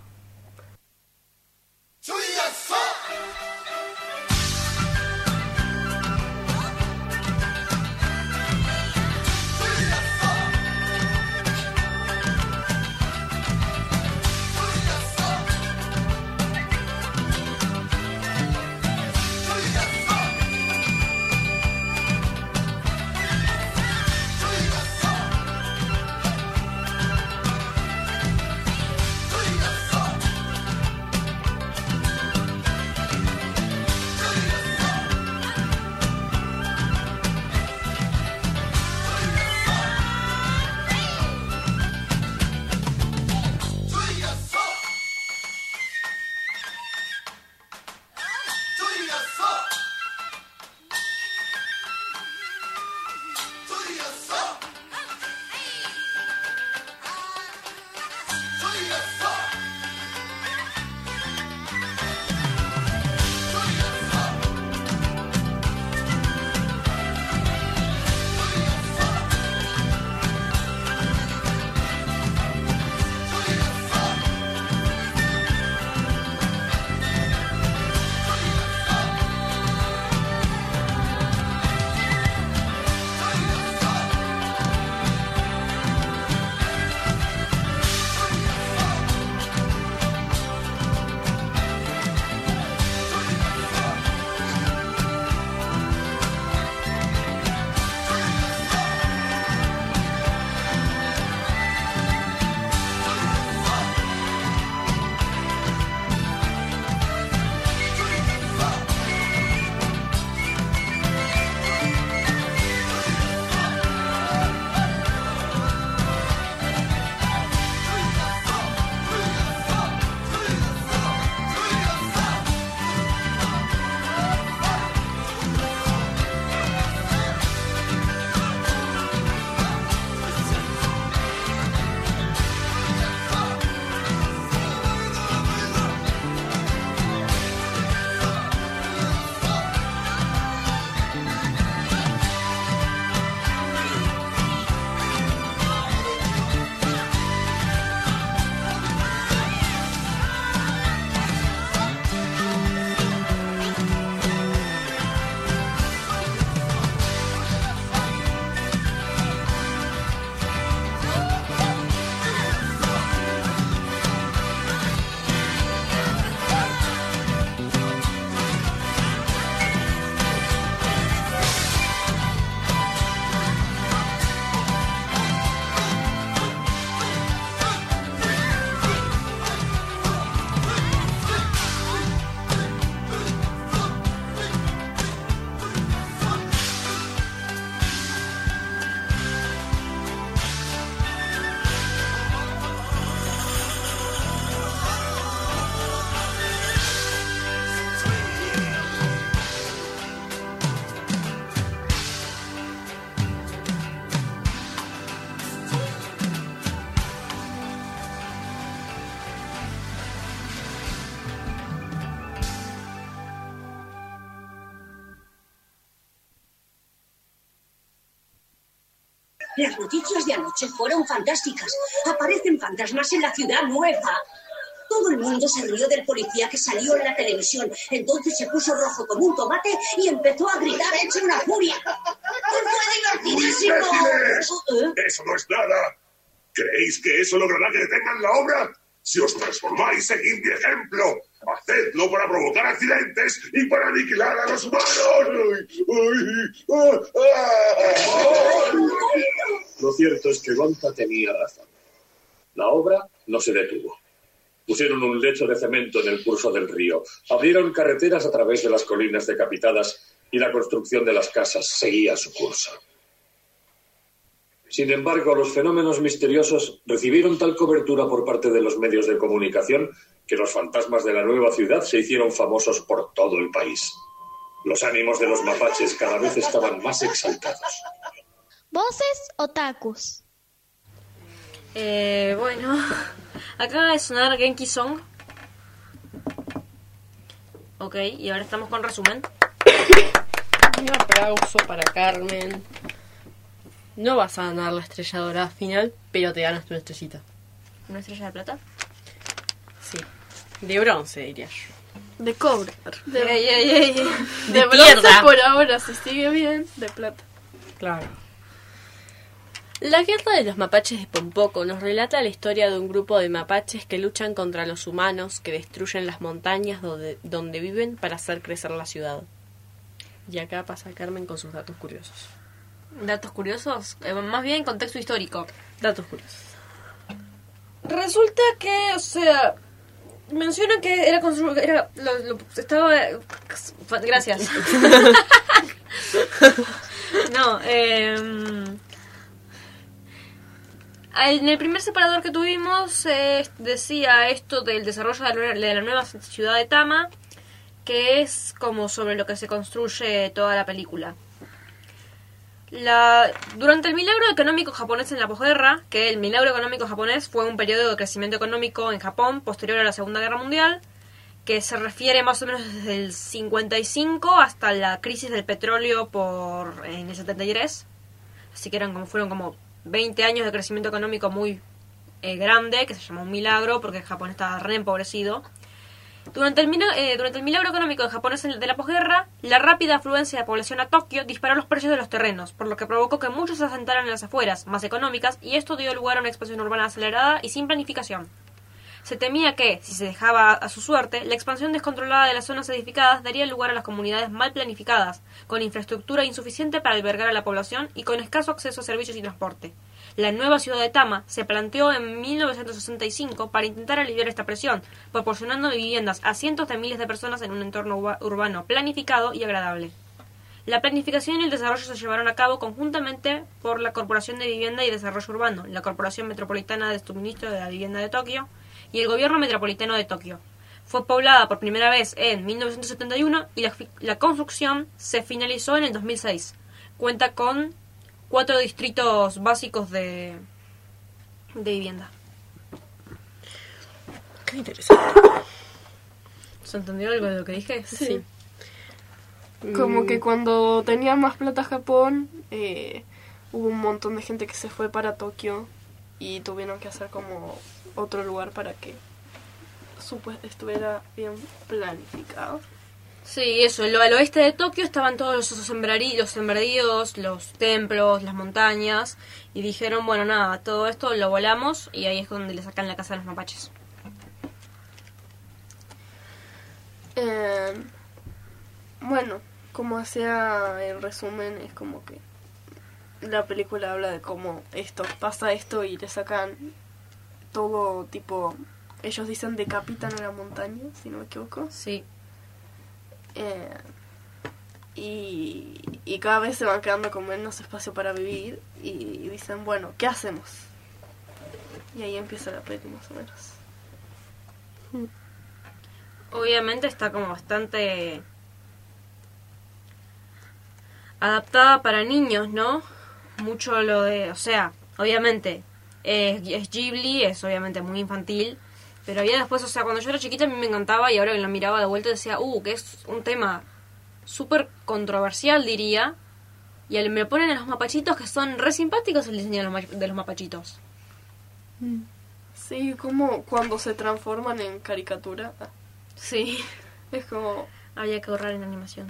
Las noticias de anoche fueron fantásticas. Aparecen fantasmas en la ciudad nueva. Todo el mundo se rió del policía que salió en la televisión. Entonces se puso rojo como un tomate y empezó a gritar hecho una furia. ¡Fue divertidísimo! ¡Eso no es nada! ¿Creéis que eso logrará que detengan la obra? Si os transformáis, seguid mi ejemplo. Hacedlo para provocar accidentes y para aniquilar a los humanos. Lo cierto es que Gonta tenía razón. La obra no se detuvo. Pusieron un lecho de cemento en el curso del río, abrieron carreteras a través de las colinas decapitadas y la construcción de las casas seguía su curso. Sin embargo, los fenómenos misteriosos recibieron tal cobertura por parte de los medios de comunicación que los fantasmas de la nueva ciudad se hicieron famosos por todo el país. Los ánimos de los mapaches cada vez estaban más exaltados. ¿Voces otakus? Bueno, acaba de sonar Genki Song. Ok, y ahora estamos con resumen. Un aplauso para Carmen. No vas a ganar la estrella dorada final, pero te ganas tu estrellita. ¿Una estrella de plata? Sí. De bronce, diría yo. De cobre. De bronce tierra. por ahora, si sigue bien, de plata. Claro. La guerra de los mapaches de Pompoco nos relata la historia de un grupo de mapaches que luchan contra los humanos que destruyen las montañas donde viven para hacer crecer la ciudad. Y acá pasa Carmen con sus datos curiosos. ¿Datos curiosos? Más bien contexto histórico. Datos curiosos. Resulta que, o sea, menciona que era estaba... Gracias. No, en el primer separador que tuvimos decía esto del desarrollo de la nueva ciudad de Tama, que es como sobre lo que se construye toda la película. Durante el milagro económico japonés en la posguerra, que el milagro económico japonés fue un periodo de crecimiento económico en Japón posterior a la Segunda Guerra Mundial, que se refiere más o menos desde el 55 hasta la crisis del petróleo en el 73. Así que fueron como 20 años de crecimiento económico muy grande, que se llamó un milagro porque Japón estaba re empobrecido. Durante el milagro económico de Japón de la posguerra, la rápida afluencia de población a Tokio disparó los precios de los terrenos, por lo que provocó que muchos se asentaran en las afueras, más económicas, y esto dio lugar a una expansión urbana acelerada y sin planificación. Se temía que, si se dejaba a su suerte, la expansión descontrolada de las zonas edificadas daría lugar a las comunidades mal planificadas, con infraestructura insuficiente para albergar a la población y con escaso acceso a servicios y transporte. La nueva ciudad de Tama se planteó en 1965 para intentar aliviar esta presión, proporcionando viviendas a cientos de miles de personas en un entorno urbano planificado y agradable. La planificación y el desarrollo se llevaron a cabo conjuntamente por la Corporación de Vivienda y Desarrollo Urbano, la Corporación Metropolitana de Suministro de la Vivienda de Tokio y el Gobierno Metropolitano de Tokio. Fue poblada por primera vez en 1971 y la construcción se finalizó en el 2006. Cuenta con 4 distritos básicos de vivienda. Qué interesante. ¿Se entendió algo de lo que dije? Sí. Como que cuando tenía más plata Japón, hubo un montón de gente que se fue para Tokio y tuvieron que hacer como otro lugar para que estuviera bien planificado. Sí, eso, al oeste de Tokio estaban todos los sembradíos, los templos, las montañas, y dijeron, bueno, nada, todo esto lo volamos, y ahí es donde le sacan la casa a los mapaches. Bueno, como hacía el resumen, es como que la película habla de cómo pasa esto y le sacan todo tipo, ellos dicen decapitan a la montaña, si no me equivoco. Sí. Y cada vez se van quedando con menos espacio para vivir y dicen, bueno, ¿qué hacemos? Y ahí empieza la peli más o menos. Obviamente está como bastante adaptada para niños, ¿no? Mucho lo de, o sea, obviamente es Ghibli, es obviamente muy infantil, pero ya después, o sea, cuando yo era chiquita a mí me encantaba y ahora que lo miraba de vuelta decía, que es un tema súper controversial, diría, Y me ponen a los mapachitos que son re simpáticos el diseño de los mapachitos. Sí, como cuando se transforman en caricatura. Sí. Es como... Había que ahorrar en animación.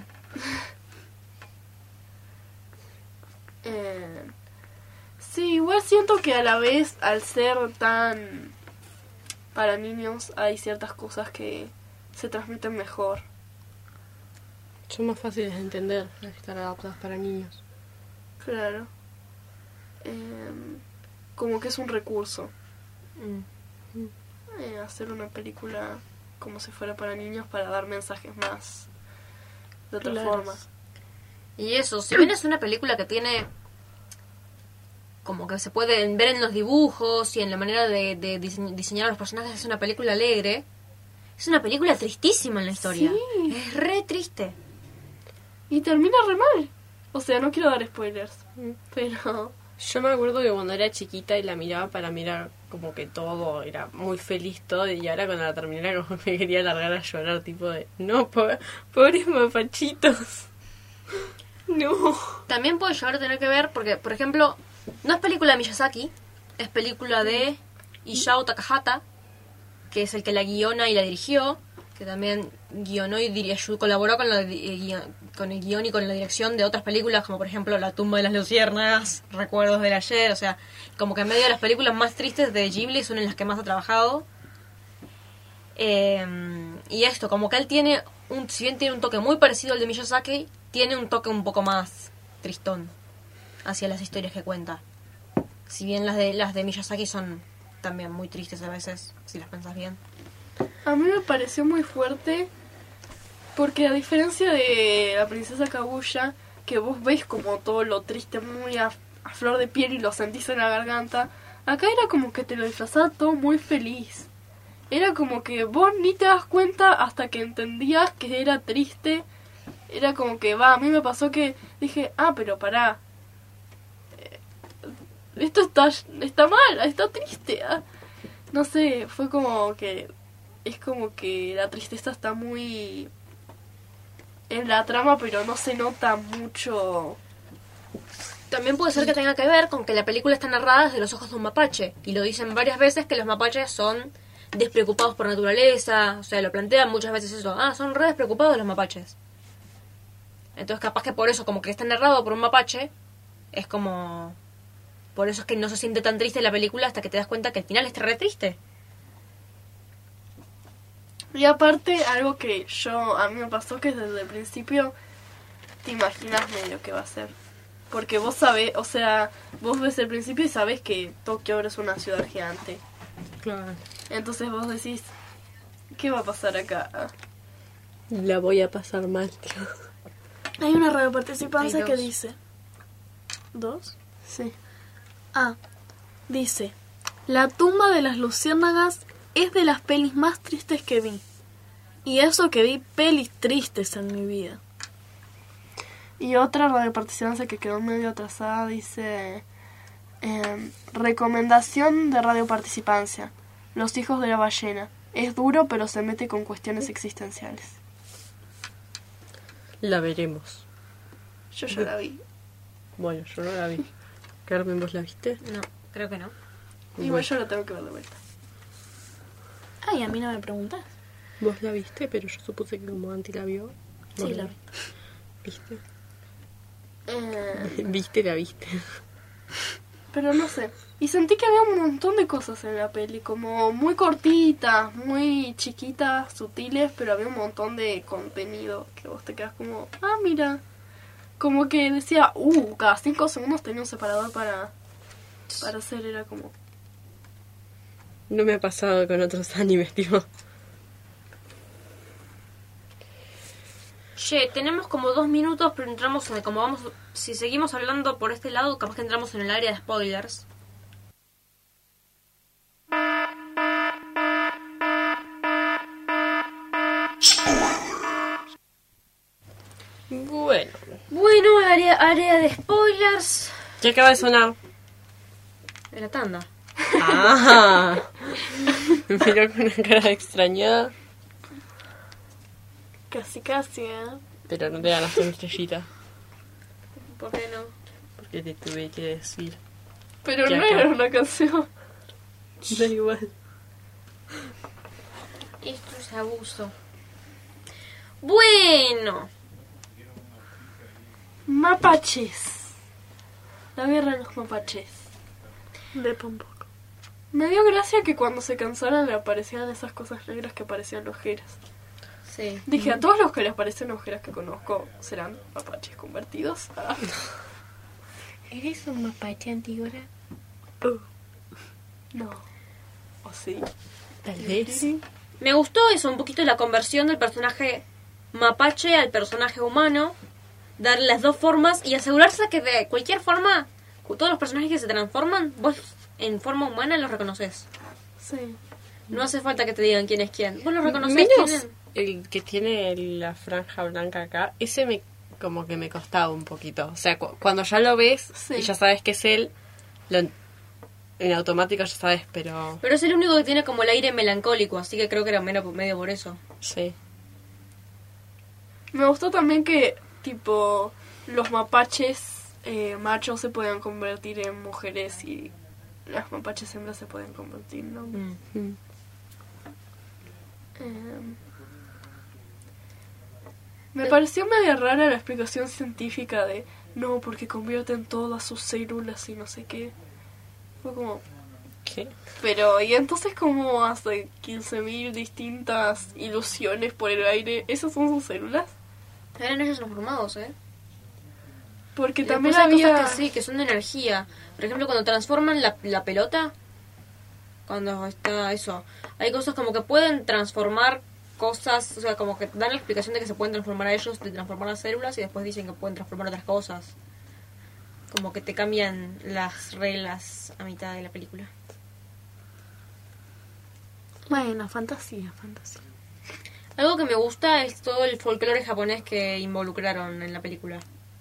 Sí, igual siento que a la vez, al ser tan para niños, hay ciertas cosas que se transmiten mejor. Son más fáciles de entender, las que están adaptadas para niños. Claro. Como que es un recurso. Hacer una película como si fuera para niños para dar mensajes más de otra forma. Y eso, si bien es una película que tiene como que se puede ver en los dibujos y en la manera de diseñar a los personajes, es una película alegre, es una película tristísima en la historia. Sí. Es re triste. Y termina re mal. O sea, no quiero dar spoilers, pero... Yo me acuerdo que cuando era chiquita y la miraba para mirar como que todo era muy feliz todo, y ahora cuando la terminé como me quería largar a llorar, tipo de, no, pobres mapachitos. No. También puede llegar a tener que ver, porque, por ejemplo, no es película de Miyazaki, es película de Isao Takahata, que es el que la guiona y la dirigió, que también guionó y colaboró con el guión y con la dirección de otras películas, como por ejemplo La tumba de las luciérnagas, Recuerdos del ayer, o sea, como que en medio de las películas más tristes de Ghibli son en las que más ha trabajado. Y esto, como que él tiene, si bien tiene un toque muy parecido al de Miyazaki, tiene un toque un poco más tristón hacia las historias que cuenta. Si bien las de Miyazaki son también muy tristes a veces, si las pensás bien. A mí me pareció muy fuerte porque a diferencia de la princesa Kaguya, que vos ves como todo lo triste muy a flor de piel y lo sentís en la garganta, acá era como que te lo disfrazaba todo muy feliz. Era como que vos ni te das cuenta hasta que entendías que era triste. Era como que, a mí me pasó que dije, pero pará, esto está mal, está triste. No sé, fue como que... Es como que la tristeza está muy en la trama, pero no se nota mucho. También puede ser que tenga que ver con que la película está narrada desde los ojos de un mapache. Y lo dicen varias veces que los mapaches son despreocupados por naturaleza. O sea, lo plantean muchas veces eso. Son re despreocupados los mapaches. Entonces capaz que por eso, como que está narrado por un mapache, es como... Por eso es que no se siente tan triste la película hasta que te das cuenta que al final está re triste. Y aparte, algo que a mí me pasó que desde el principio te imaginas medio que va a ser. Porque vos sabés, o sea, vos ves el principio y sabés que Tokio ahora es una ciudad gigante. Claro. Entonces vos decís, ¿qué va a pasar acá? La voy a pasar mal, tío. Hay una radioparticipancia que dice... ¿2? Sí. Dice... La tumba de las luciérnagas es de las pelis más tristes que vi. Y eso que vi pelis tristes en mi vida. Y otra radioparticipancia que quedó medio atrasada dice... recomendación de radioparticipancia. Los hijos de la ballena. Es duro, pero se mete con cuestiones existenciales. La veremos. Yo ya la vi. Bueno, yo no la vi. Carmen, ¿vos la viste? No, creo que no. Igual yo la tengo que ver de vuelta. Ay, a mí no me preguntás. Vos la viste, pero yo supuse que como Anti la vio. Sí, la vi. ¿Viste? ¿Viste? La viste. Pero no sé. Y sentí que había un montón de cosas en la peli, como muy cortitas, muy chiquitas, sutiles, pero había un montón de contenido que vos te quedas como, mira. Como que decía, cada 5 segundos tenía un separador para hacer, era como... No me ha pasado con otros animes, tío. Che, tenemos como 2 minutos, pero entramos en... Si seguimos hablando por este lado, capaz que entramos en el área de spoilers. Bueno, área de spoilers. ¿Qué acaba de sonar? De la tanda. Me miró con una cara extrañada. Casi, Pero no te ganaste una estrellita. ¿Por qué no? Porque te tuve que decir. Pero Que no acá- era una canción. Da igual. Esto es abuso. Bueno. Mapaches. La guerra de los mapaches. De Pompoco. Me dio gracia que cuando se cansaran le aparecían esas cosas negras que parecían ojeras. Sí. Dije, a todos los que les parecen ojeras que conozco serán mapaches convertidos. Ah. ¿Eres un mapache, Antígona? No. ¿O sí? Tal vez. Me gustó eso, un poquito la conversión del personaje mapache al personaje humano. Darle las dos formas y asegurarse que de cualquier forma, todos los personajes que se transforman, vos en forma humana los reconoces. Sí. No hace falta que te digan quién es quién. Vos los reconoces. Menos el que tiene la franja blanca acá, ese como que me costaba un poquito. O sea, cuando ya lo ves Sí. y ya sabes que es él, en automático ya sabes, pero Pero es el único que tiene como el aire melancólico, así que creo que era medio por eso. sí. Me gustó también que, tipo, los mapaches machos se podían convertir en mujeres y las mapaches hembras se pueden convertir en hombres. Me pareció medio rara la explicación científica de no, porque convierten todas sus células y no sé qué. Fue como, ¿Qué? pero ¿y entonces cómo hace 15.000 distintas ilusiones por el aire? ¿Esas son sus células? Eran ellos transformados, Porque Y también después hay había... cosas que sí, que son de energía. Por ejemplo, cuando transforman la pelota, cuando está eso, hay cosas como que pueden transformar cosas, o sea, como que dan la explicación de que se pueden transformar a ellos, de transformar las células, y después dicen que pueden transformar otras cosas. Como que te cambian las reglas a mitad de la película. Bueno, fantasía. Algo que me gusta es todo el folclore japonés que involucraron en la película.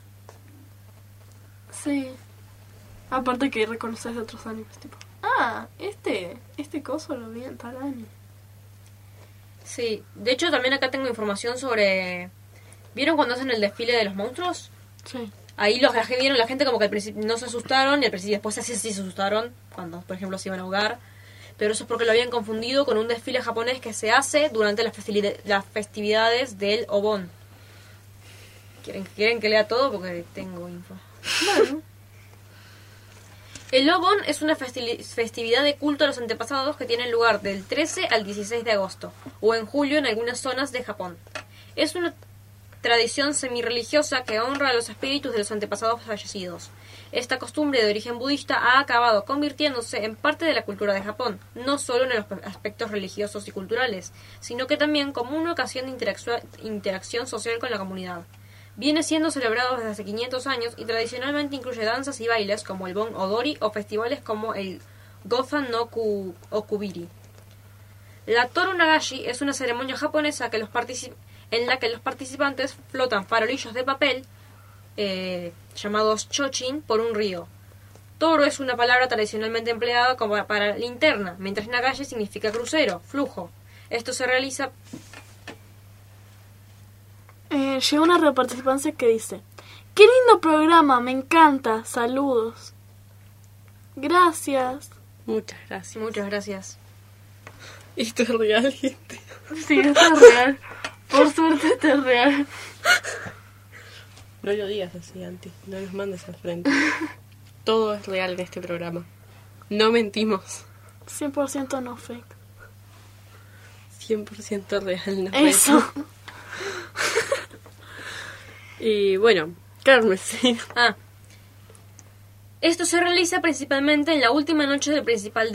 Sí. Aparte que reconoces de otros animes, tipo... Ah, este coso lo vi en tal anime. Sí, de hecho también acá tengo información sobre... ¿Vieron cuando hacen el desfile de los monstruos? Sí. Ahí vieron la gente como que al principio no se asustaron y al principio después sí se asustaron cuando, por ejemplo, se iban a ahogar. Pero eso es porque lo habían confundido con un desfile japonés que se hace durante las festividades del Obon. ¿Quieren que lea todo? Porque tengo info. Bueno. El Obon es una festividad de culto a los antepasados que tiene lugar del 13 al 16 de agosto, o en julio en algunas zonas de Japón. Es una tradición semi-religiosa que honra a los espíritus de los antepasados fallecidos. Esta costumbre de origen budista ha acabado convirtiéndose en parte de la cultura de Japón, no solo en los aspectos religiosos y culturales, sino que también como una ocasión de interacción social con la comunidad. Viene siendo celebrado desde hace 500 años y tradicionalmente incluye danzas y bailes como el Bon Odori o festivales como el Gozan no Okubiri. La Toru Nagashi es una ceremonia japonesa en la que los participantes flotan farolillos de papel llamados chochin por un río. Toro es una palabra tradicionalmente empleada como para linterna, mientras Nagashi significa crucero, flujo. Esto se realiza... Llegó una reparticipancia que dice: ¡qué lindo programa! Me encanta. Saludos. Gracias. Muchas gracias. Muchas gracias. Esto es real, gente. Sí, esto es real. Por suerte esto es real. No lo digas así, Anti. No nos mandes al frente. Todo es real de este programa. No mentimos. 100% no fake. 100% real. No Eso. fake. Y bueno, Carmen, sí. Esto se realiza principalmente en la última noche del Festival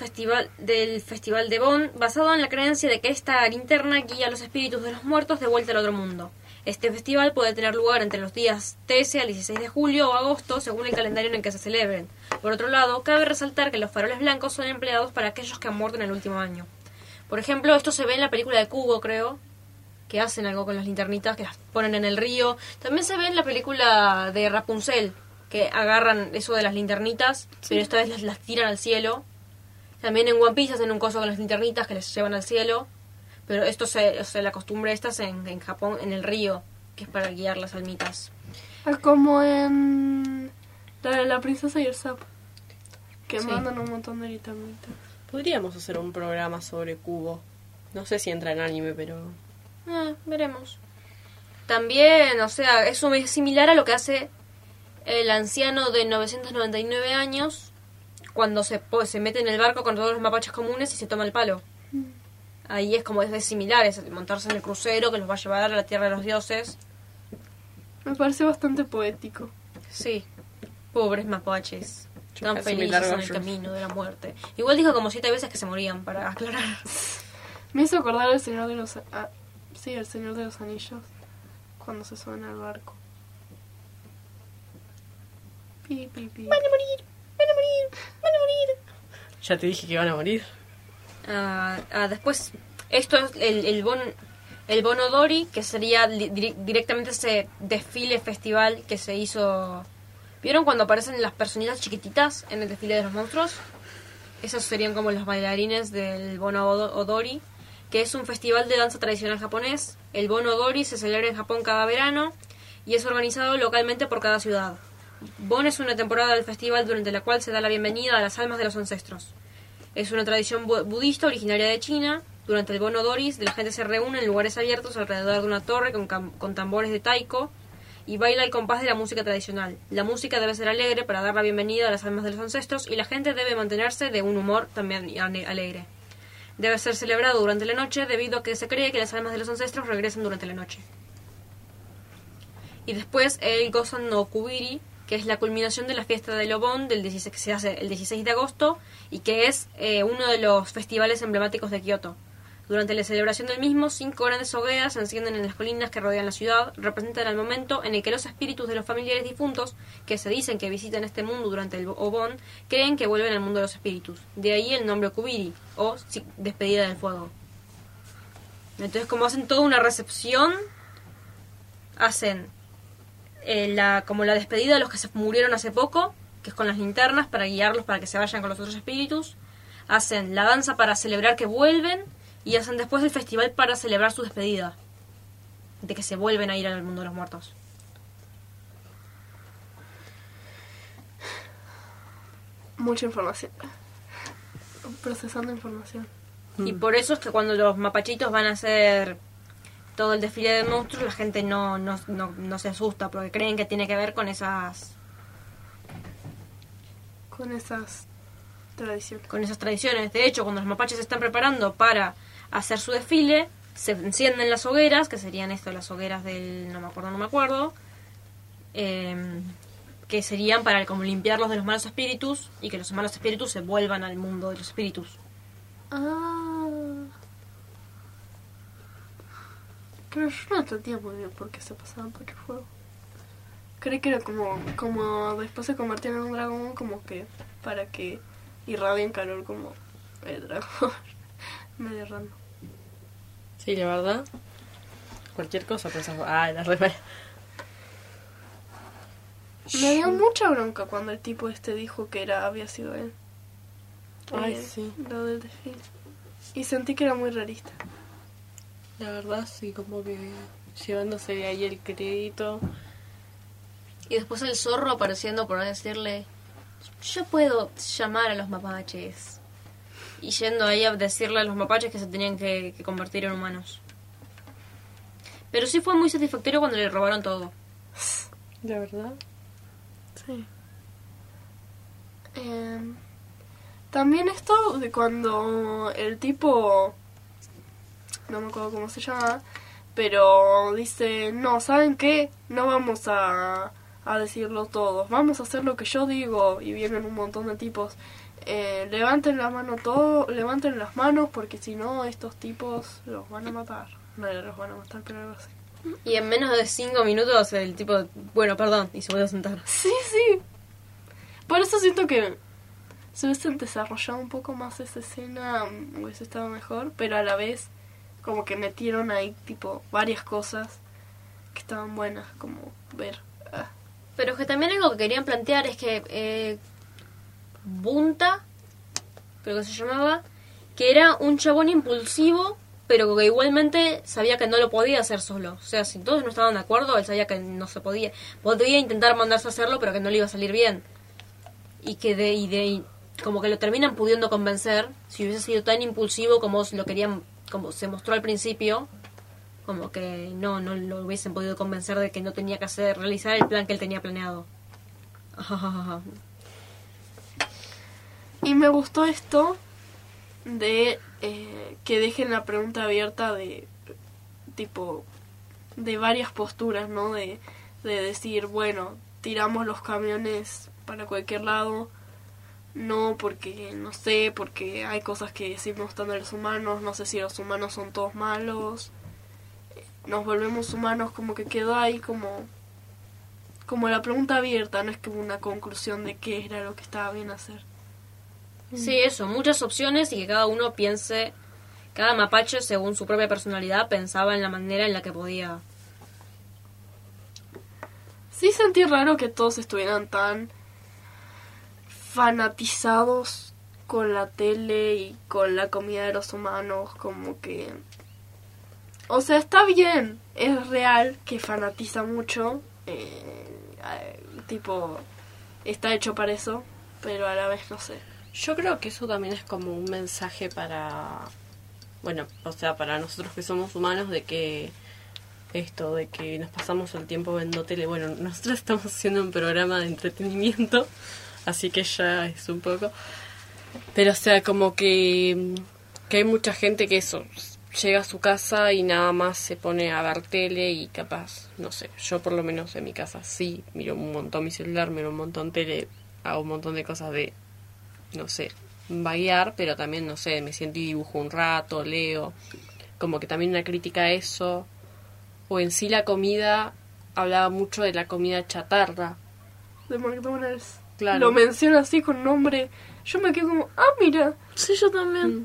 de Bon, basado en la creencia de que esta linterna guía a los espíritus de los muertos de vuelta al otro mundo. Este festival puede tener lugar entre los días 13 al 16 de julio o agosto, según el calendario en el que se celebren. Por otro lado, cabe resaltar que los faroles blancos son empleados para aquellos que han muerto en el último año. Por ejemplo, esto se ve en la película de Kubo, creo, que hacen algo con las linternitas, que las ponen en el río. También se ve en la película de Rapunzel, que agarran eso de las linternitas, pero esta vez las tiran al cielo. También en One Piece hacen un coso con las linternitas que les llevan al cielo. Pero esto la costumbre esta es en Japón, en el río, que es para guiar las almitas. Como en la princesa y el sapo, que Sí. mandan un montón de vitaminas. Podríamos hacer un programa sobre Kubo. No sé si entra en anime, pero... Veremos. También, o sea, eso es similar a lo que hace el anciano de 999 años cuando se mete en el barco con todos los mapaches comunes y se toma el palo. Ahí es como es similar, es montarse en el crucero que los va a llevar a la tierra de los dioses. Me parece bastante poético. Sí, pobres mapaches, tan casi me felices largo en el yo. camino de la muerte. Igual dijo como 7 veces que se morían, para aclarar. Me hizo acordar el Señor de los... sí, el Señor de los Anillos, cuando se suben al barco. Pi, pi, pi. Van a morir, van a morir, van a morir. Ya te dije que van a morir. Después, esto es el Bono Dori, que sería directamente ese desfile festival que se hizo. ¿Vieron cuando aparecen las personitas chiquititas en el desfile de los monstruos? Esos serían como los bailarines del Bono Odori, que es un festival de danza tradicional japonés. El Bono Odori se celebra en Japón cada verano y es organizado localmente por cada ciudad. Bon es una temporada del festival durante la cual se da la bienvenida a las almas de los ancestros. Es una tradición budista originaria de China. Durante el Bono Doris, la gente se reúne en lugares abiertos alrededor de una torre con tambores de taiko y baila al compás de la música tradicional. La música debe ser alegre para dar la bienvenida a las almas de los ancestros y la gente debe mantenerse de un humor también alegre. Debe ser celebrado durante la noche debido a que se cree que las almas de los ancestros regresan durante la noche. Y después el Gosan no Kubiri, que es la culminación de la fiesta del Obon del 16, que se hace el 16 de agosto y que es uno de los festivales emblemáticos de Kioto. Durante la celebración del mismo, 5 grandes hogueras se encienden en las colinas que rodean la ciudad, representan el momento en el que los espíritus de los familiares difuntos, que se dicen que visitan este mundo durante el Obon, creen que vuelven al mundo de los espíritus. De ahí el nombre Kubiri, o despedida del fuego. Entonces, como hacen toda una recepción, hacen como la despedida de los que se murieron hace poco, que es con las linternas para guiarlos para que se vayan con los otros espíritus. Hacen la danza para celebrar que vuelven y hacen después el festival para celebrar su despedida, de que se vuelven a ir al mundo de los muertos. Mucha información. Procesando información. Y por eso es que cuando los mapachitos van a hacer todo el desfile de monstruos, la gente no se asusta, porque creen que tiene que ver con esas tradiciones. De hecho, cuando los mapaches se están preparando para hacer su desfile, se encienden las hogueras, que serían las hogueras del... no me acuerdo, que serían para como limpiarlos de los malos espíritus y que los malos espíritus se vuelvan al mundo de los espíritus. Pero yo no entendía muy bien por qué se pasaban por el fuego. Creí que era como después se convertían en un dragón, como que para que irradien calor como el dragón. Medio random. Sí, la verdad. Cualquier cosa pensaba, la repara. Me dio mucha bronca cuando el tipo dijo que había sido él. Ay, sí. Lo del desfile. Y sentí que era muy realista. La verdad, sí, como que llevándose de ahí el crédito. Y después el zorro apareciendo por decirle: yo puedo llamar a los mapaches. Y yendo ahí a decirle a los mapaches que se tenían que convertir en humanos. Pero sí fue muy satisfactorio cuando le robaron todo. La verdad. Sí. También esto de cuando el tipo... no me acuerdo cómo se llama, pero dice, no, ¿saben qué? No vamos a decirlo todos, vamos a hacer lo que yo digo. Y vienen un montón de tipos, levanten la mano todos, levanten las manos, porque si no estos tipos los van a matar. No los van a matar, pero algo así. Y en menos de 5 minutos el tipo, bueno, perdón, y se vuelve a sentar. Sí, sí. Por eso siento que si hubiesen desarrollado un poco más esa escena, hubiese estado mejor, pero a la vez como que metieron ahí tipo varias cosas que estaban buenas, como ver. Pero que también algo que querían plantear es que Bunta, creo que se llamaba, que era un chabón impulsivo pero que igualmente sabía que no lo podía hacer solo. O sea, si todos no estaban de acuerdo, él sabía que no se podía. Podía intentar mandarse a hacerlo, pero que no le iba a salir bien. Y que como que lo terminan pudiendo convencer, si hubiese sido tan impulsivo como lo querían, como se mostró al principio, como que no lo hubiesen podido convencer de que no tenía que realizar el plan que él tenía planeado. Y me gustó esto de que dejen la pregunta abierta de tipo de varias posturas, ¿no? De decir, bueno, tiramos los camiones para cualquier lado, no porque, no sé, porque hay cosas que sí me gustan de los humanos, no sé si los humanos son todos malos, nos volvemos humanos, como que quedó ahí como la pregunta abierta, no es como una conclusión de qué era lo que estaba bien hacer. Sí, eso, muchas opciones y que cada uno piense, cada mapache según su propia personalidad pensaba en la manera en la que podía. Sí sentí raro que todos estuvieran tan fanatizados con la tele y con la comida de los humanos, como que... O sea, está bien, es real que fanatiza mucho, tipo, está hecho para eso, pero a la vez no sé. Yo creo que eso también es como un mensaje para, bueno, o sea, para nosotros que somos humanos, de que esto, de que nos pasamos el tiempo viendo tele. Bueno, nosotros estamos haciendo un programa de entretenimiento, así que ya es un poco. Pero, o sea, como que hay mucha gente que eso, llega a su casa y nada más se pone a ver tele y capaz, no sé, yo por lo menos en mi casa sí, miro un montón mi celular, miro un montón tele, hago un montón de cosas de... no sé, vaguear, pero también, no sé, me siento y dibujo un rato, leo, como que también una crítica a eso, o en sí la comida, hablaba mucho de la comida chatarra. De McDonald's. Claro. Lo menciona así con nombre, yo me quedo como, mira. Sí, yo también.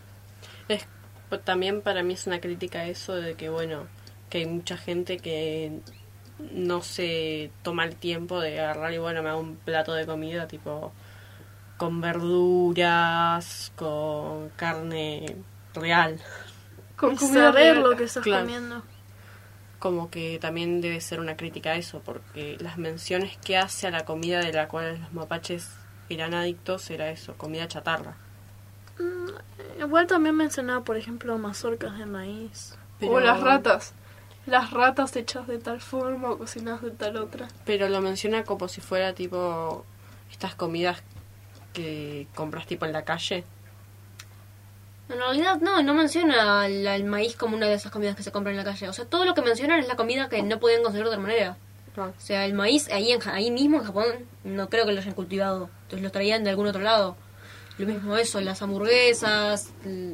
También para mí es una crítica a eso de que, bueno, que hay mucha gente que no se toma el tiempo de agarrar y, bueno, me hago un plato de comida, tipo... con verduras, con carne real. Con comida saber lo que estás Claro. comiendo. Como que también debe ser una crítica a eso, porque las menciones que hace a la comida de la cual los mapaches eran adictos era eso, comida chatarra. Igual también mencionaba, por ejemplo, mazorcas de maíz. O las ratas. Las ratas hechas de tal forma o cocinadas de tal otra. Pero lo menciona como si fuera tipo estas comidas que compras tipo en la calle. En realidad no menciona el maíz como una de esas comidas que se compran en la calle. O sea, todo lo que mencionan es la comida que no podían conseguir de otra manera. O sea, el maíz ahí mismo en Japón no creo que lo hayan cultivado. Entonces lo traían de algún otro lado. Lo mismo eso, las hamburguesas,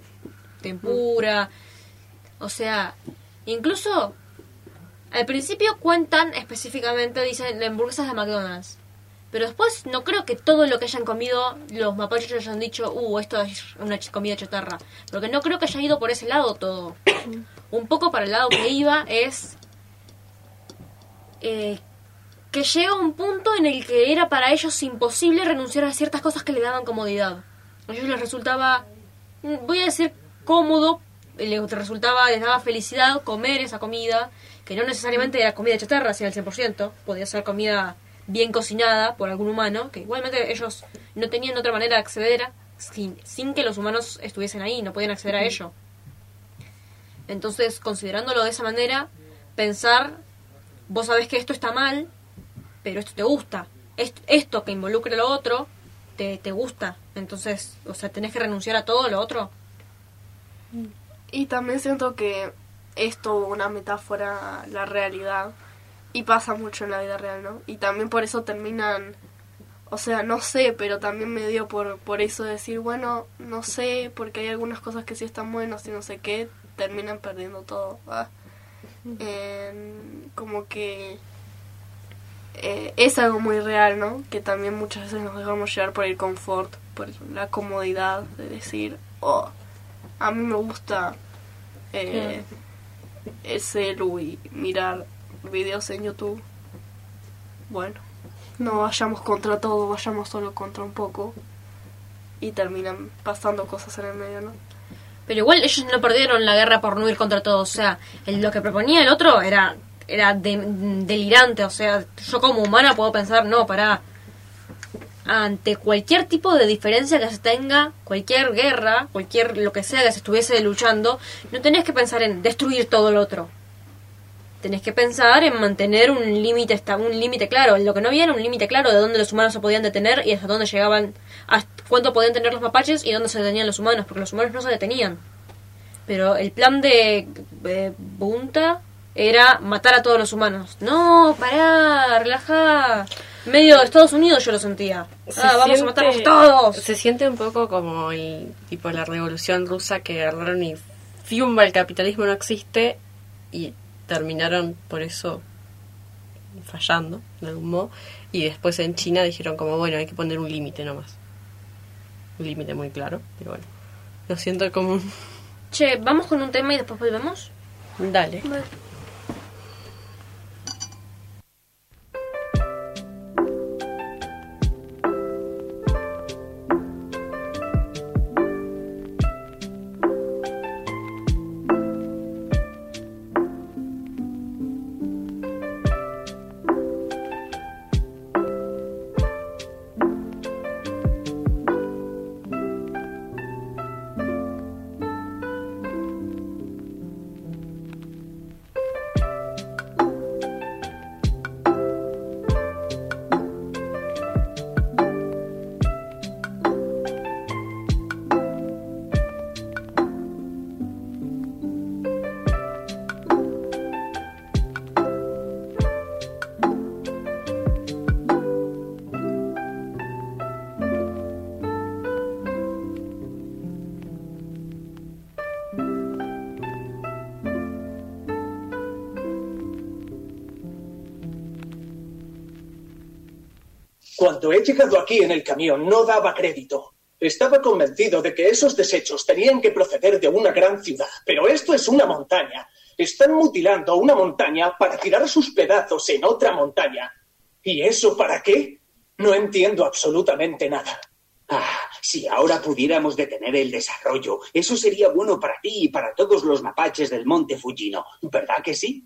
tempura. O sea, incluso al principio cuentan específicamente, dicen, hamburguesas de McDonald's. Pero después no creo que todo lo que hayan comido los mapaches hayan dicho, esto es una comida chatarra. Porque no creo que haya ido por ese lado todo. Un poco para el lado que iba es que llega un punto en el que era para ellos imposible renunciar a ciertas cosas que le daban comodidad. A ellos les resultaba, voy a decir cómodo, les daba felicidad comer esa comida, que no necesariamente era comida chatarra, sino al 100%, podía ser comida bien cocinada por algún humano, que igualmente ellos no tenían otra manera de acceder sin que los humanos estuviesen ahí, no podían acceder a ello. Entonces, considerándolo de esa manera, pensar, vos sabés que esto está mal, pero esto te gusta, esto que involucre lo otro, te gusta, entonces, o sea, tenés que renunciar a todo lo otro. Y también siento que esto una metáfora a la realidad. Y pasa mucho en la vida real, ¿no? Y también por eso terminan... O sea, no sé, pero también me dio por eso decir, bueno, no sé, porque hay algunas cosas que sí están buenas y no sé qué, terminan perdiendo todo. Como que es algo muy real, ¿no? Que también muchas veces nos dejamos llevar por el confort, por la comodidad de decir, a mí me gusta el celu y mirar videos en YouTube. Bueno, no vayamos contra todo, vayamos solo contra un poco y terminan pasando cosas en el medio, ¿no? Pero igual ellos no perdieron la guerra por no ir contra todos. O sea, lo que proponía el otro era delirante. O sea, yo como humana puedo pensar, no, pará. Ante cualquier tipo de diferencia que se tenga, cualquier guerra, cualquier lo que sea que se estuviese luchando, no tenés que pensar en destruir todo lo otro. Tenés que pensar en mantener un límite claro. Lo que no había era un límite claro de dónde los humanos se podían detener y hasta dónde llegaban, hasta cuánto podían tener los mapaches y dónde se detenían los humanos, porque los humanos no se detenían. Pero el plan de Bunta era matar a todos los humanos. No, pará, relajá. Medio de Estados Unidos yo lo sentía. Vamos a matarlos todos. Se siente un poco como la revolución rusa que agarraron y fiumba, el capitalismo no existe y terminaron por eso fallando de algún modo. Y después en China dijeron como bueno, hay que poner un límite nomás. Un límite muy claro, pero bueno. Lo siento como un... Che, vamos con un tema y después volvemos. Dale. Vale. Cuando he llegado aquí en el camión no daba crédito. Estaba convencido de que esos desechos tenían que proceder de una gran ciudad. Pero esto es una montaña. Están mutilando una montaña para tirar sus pedazos en otra montaña. ¿Y eso para qué? No entiendo absolutamente nada. Si ahora pudiéramos detener el desarrollo, eso sería bueno para ti y para todos los mapaches del monte Fujino. ¿Verdad que sí?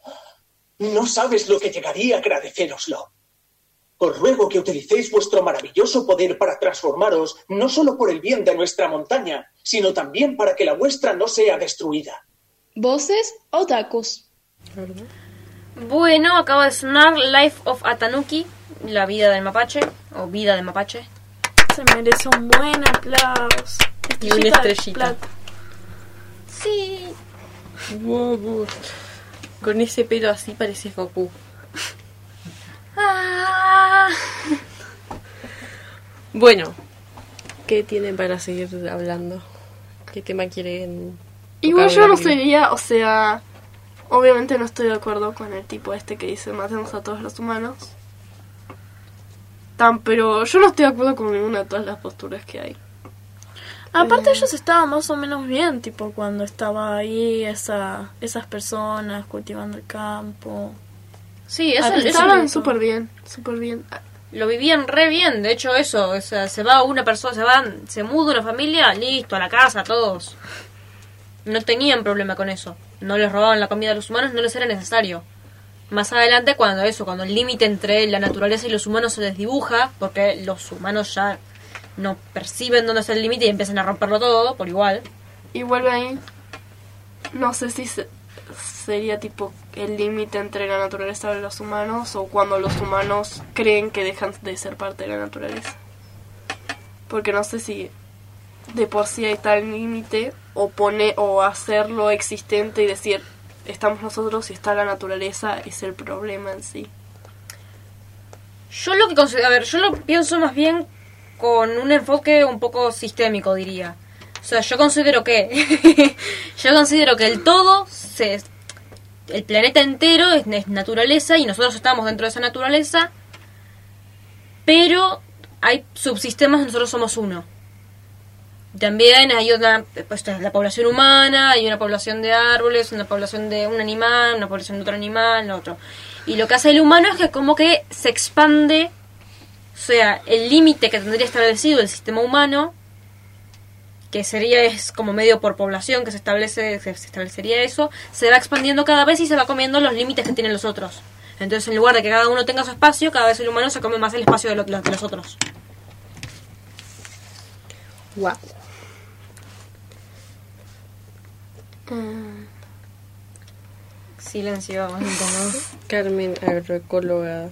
No sabes lo que llegaría a agradecéroslo. Os ruego que utilicéis vuestro maravilloso poder para transformaros, no solo por el bien de nuestra montaña, sino también para que la vuestra no sea destruida. ¿Voces o tacos? Bueno, acaba de sonar Life of a Tanuki, la vida del mapache, o vida de mapache. Se merece un buen aplauso. Y una estrellita. Sí. Wow. Con ese pelo así pareces Goku. Bueno, ¿qué tienen para seguir hablando? ¿Qué tema quieren? Igual yo no sería, o sea, obviamente no estoy de acuerdo con el tipo este que dice matemos a todos los humanos. Pero yo no estoy de acuerdo con ninguna de todas las posturas que hay. Aparte ellos estaban más o menos bien, tipo cuando estaba ahí esas personas cultivando el campo. Sí, eso estaban súper bien, súper bien. Lo vivían re bien, de hecho eso, o sea, se va una persona, se muda una familia, listo, a la casa, todos. No tenían problema con eso. No les robaban la comida a los humanos, no les era necesario. Más adelante cuando el límite entre la naturaleza y los humanos se desdibuja, porque los humanos ya no perciben dónde está el límite y empiezan a romperlo todo, por igual. Y vuelve ahí, no sé si sería tipo el límite entre la naturaleza y los humanos, o cuando los humanos creen que dejan de ser parte de la naturaleza. Porque no sé si de por sí hay tal límite, o hacerlo existente y decir estamos nosotros y está la naturaleza es el problema en sí. Yo lo pienso más bien con un enfoque un poco sistémico, diría. O sea, yo considero que el todo el planeta entero es naturaleza y nosotros estamos dentro de esa naturaleza, pero hay subsistemas, nosotros somos uno. También hay la población humana, hay una población de árboles, una población de un animal, una población de otro animal, otro. Y lo que hace el humano es que como que se expande, o sea, el límite que tendría establecido el sistema humano que es como medio por población que se establecería eso, se va expandiendo cada vez y se va comiendo los límites que tienen los otros. Entonces, en lugar de que cada uno tenga su espacio, cada vez el humano se come más el espacio de los otros. Wow. Silencio, incómodo. Carmen, agroecóloga.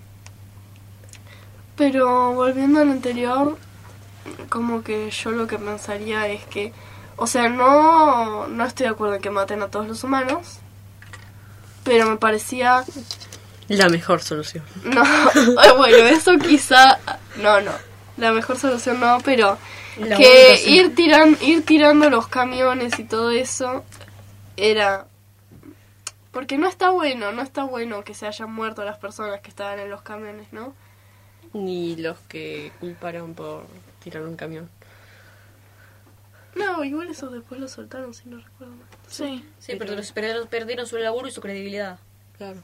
Pero volviendo al anterior, como que yo lo que pensaría es que, o sea, no estoy de acuerdo en que maten a todos los humanos, pero me parecía... La mejor solución. No, bueno, eso quizá... No, la mejor solución no, pero La que única, sí. ir tirando los camiones y todo eso era... Porque no está bueno que se hayan muerto las personas que estaban en los camiones, ¿no? Ni los que culparon por tirar un camión. No, igual eso después lo soltaron, si no recuerdo mal. Sí. Sí, pero perdieron su laburo y su credibilidad. Claro.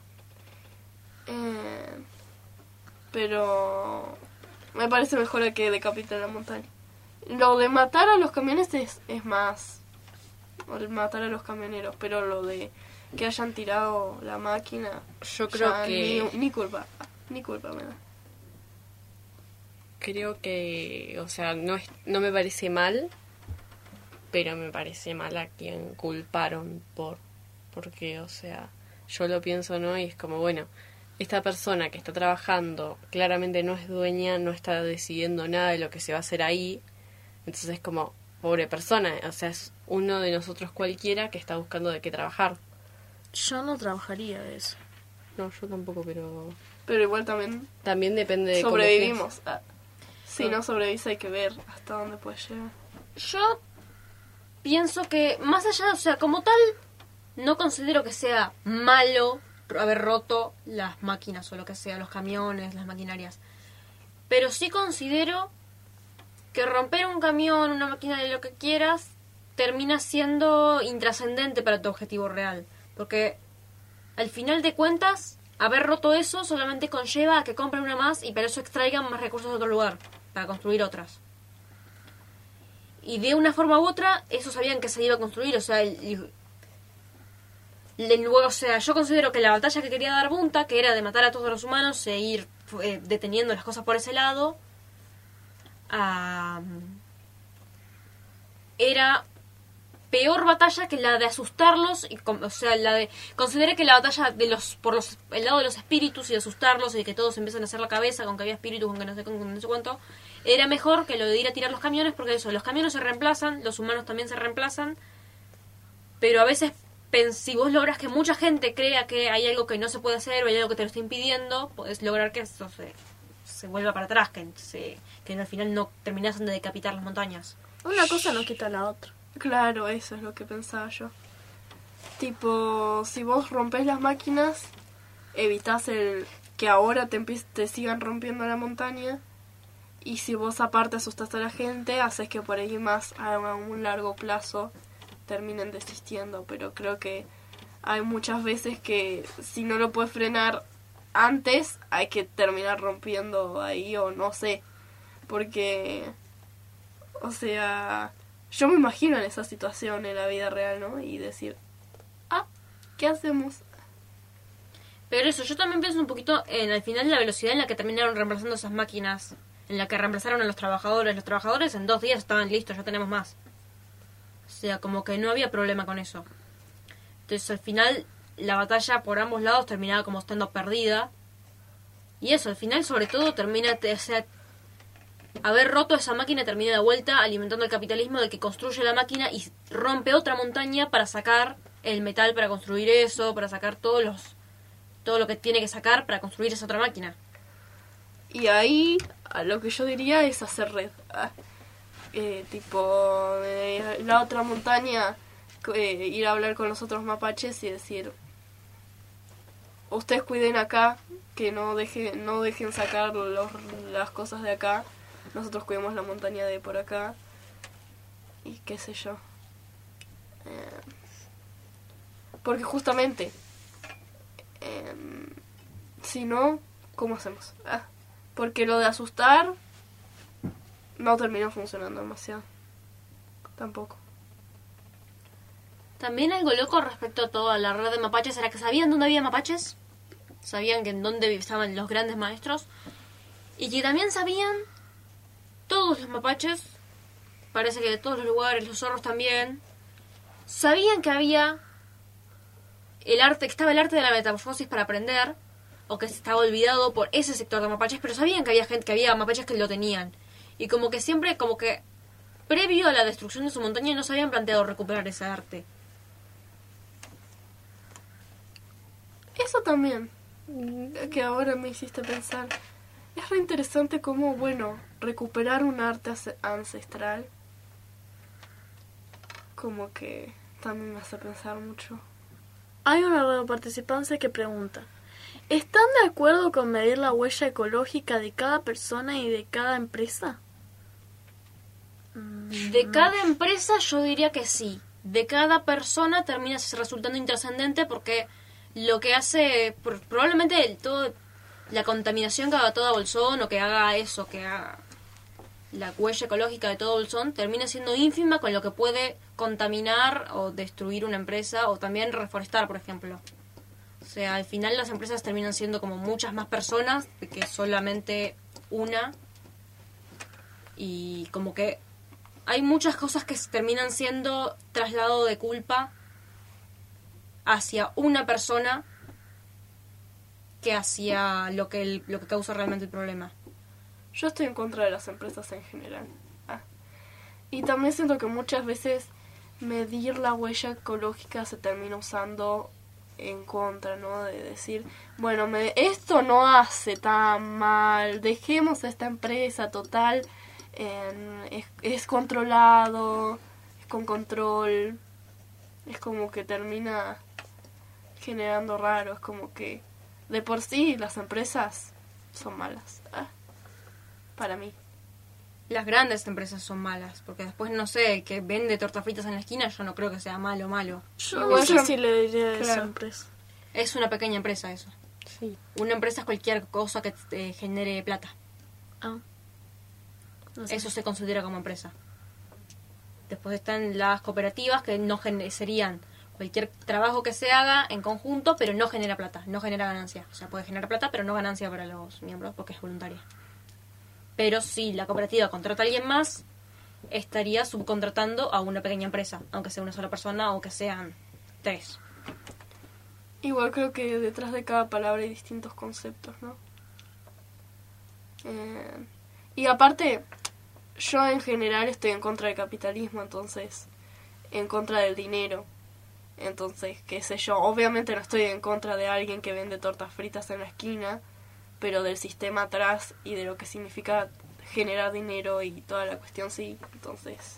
Pero me parece mejor a que decapiten la montaña. Lo de matar a los camiones es más... O el matar a los camioneros, pero lo de que hayan tirado la máquina... Yo creo ya que... Ni culpa me da. Creo que, o sea, no me parece mal, pero me parece mal a quien culparon porque, o sea, yo lo pienso, ¿no? Y es como, bueno, esta persona que está trabajando claramente no es dueña, no está decidiendo nada de lo que se va a hacer ahí, entonces es como, pobre persona, o sea, es uno de nosotros cualquiera que está buscando de qué trabajar. Yo no trabajaría de eso. No, yo tampoco, pero igual también depende de sobrevivimos. Si no sobrevivís hay que ver hasta dónde puedes llegar. Yo pienso que, más allá, o sea, como tal, no considero que sea malo haber roto las máquinas o lo que sea, los camiones, las maquinarias. Pero sí considero que romper un camión, una máquina de lo que quieras, termina siendo intrascendente para tu objetivo real. Porque al final de cuentas, haber roto eso solamente conlleva a que compren una más y para eso extraigan más recursos de otro lugar, para construir otras. Y de una forma u otra, eso sabían que se iba a construir, o sea, o sea, yo considero que la batalla que quería dar Bunta, que era de matar a todos los humanos e ir deteniendo las cosas por ese lado, era peor batalla que la de asustarlos, o sea, consideré que la batalla el lado de los espíritus y de asustarlos y de que todos empiezan a hacer la cabeza con que había espíritus, con que no sé cuánto, era mejor que lo de ir a tirar los camiones, porque eso, los camiones se reemplazan, los humanos también se reemplazan, pero a veces si vos logras que mucha gente crea que hay algo que no se puede hacer o hay algo que te lo está impidiendo, podés lograr que eso se vuelva para atrás, que al final no terminasen de decapitar las montañas. Una cosa no quita la otra. Claro, eso es lo que pensaba yo. Tipo, si vos rompes las máquinas, evitás que ahora te sigan rompiendo la montaña. Y si vos aparte asustás a la gente, haces que por ahí más a un largo plazo terminen desistiendo. Pero creo que hay muchas veces que si no lo puedes frenar antes, hay que terminar rompiendo ahí o no sé. Porque, o sea... Yo me imagino en esa situación en la vida real, ¿no? Y decir, ¿qué hacemos? Pero eso, yo también pienso un poquito al final la velocidad en la que terminaron reemplazando esas máquinas, en la que reemplazaron a los trabajadores. Los trabajadores en 2 días estaban listos, ya tenemos más. O sea, como que no había problema con eso. Entonces, al final, la batalla por ambos lados terminaba como estando perdida. Y eso, al final, sobre todo, termina... O sea, haber roto esa máquina termina de vuelta alimentando el capitalismo del que construye la máquina y rompe otra montaña para sacar el metal para construir eso, para sacar todo lo que tiene que sacar para construir esa otra máquina. Y ahí a lo que yo diría es hacer red. Tipo, la otra montaña, ir a hablar con los otros mapaches y decir, ustedes cuiden acá, que no dejen sacar las cosas de acá. Nosotros cuidamos la montaña de por acá. Y qué sé yo. Porque justamente, si no, ¿cómo hacemos? Porque lo de asustar no terminó funcionando demasiado. Tampoco. También algo loco respecto a toda la red de mapaches era que sabían dónde había mapaches, sabían que en dónde estaban los grandes maestros, y que también sabían todos los mapaches, parece que de todos los lugares, los zorros también, sabían que había el arte, que estaba el arte de la metamorfosis para aprender, o que estaba olvidado por ese sector de mapaches, pero sabían que había gente, que había mapaches que lo tenían, y como que siempre, como que previo a la destrucción de su montaña no se habían planteado recuperar ese arte. Eso también, que ahora me hiciste pensar. Es re interesante cómo, bueno, recuperar un arte ancestral, como que también me hace pensar mucho. Hay una nueva participante que pregunta: ¿están de acuerdo con medir la huella ecológica de cada persona y de cada empresa? De cada empresa yo diría que sí. De cada persona termina resultando intrascendente porque lo que hace, probablemente toda la contaminación que haga toda Bolsón, o que haga eso, que haga la huella ecológica de todo Bolsón, termina siendo ínfima con lo que puede contaminar o destruir una empresa, o también reforestar, por ejemplo. O sea, al final las empresas terminan siendo como muchas más personas que solamente una, y como que hay muchas cosas que terminan siendo traslado de culpa hacia una persona que hacia lo que causa realmente el problema. Yo estoy en contra de las empresas en general. Y también siento que muchas veces medir la huella ecológica se termina usando en contra, ¿no? De decir, bueno, esto no hace tan mal, dejemos a esta empresa, total, es controlado, es con control. Es como que termina generando raro, es como que de por sí las empresas son malas, para mí. Las grandes empresas son malas, porque después, no sé, el que vende tortas fritas en la esquina, yo no creo que sea malo. Yo no sé si le diría a esa empresa. Es una pequeña empresa eso. Sí. Una empresa es cualquier cosa que genere plata. No sé. Eso se considera como empresa. Después están las cooperativas, que no serían cualquier trabajo que se haga en conjunto, pero no genera plata, no genera ganancia. O sea, puede generar plata, pero no ganancia para los miembros, porque es voluntaria. Pero si la cooperativa contrata a alguien más, estaría subcontratando a una pequeña empresa, aunque sea una sola persona o que sean 3. Igual creo que detrás de cada palabra hay distintos conceptos, ¿no? Y aparte, yo en general estoy en contra del capitalismo, entonces, en contra del dinero. Entonces, qué sé yo, obviamente no estoy en contra de alguien que vende tortas fritas en la esquina, pero del sistema atrás y de lo que significa generar dinero y toda la cuestión, sí. Entonces,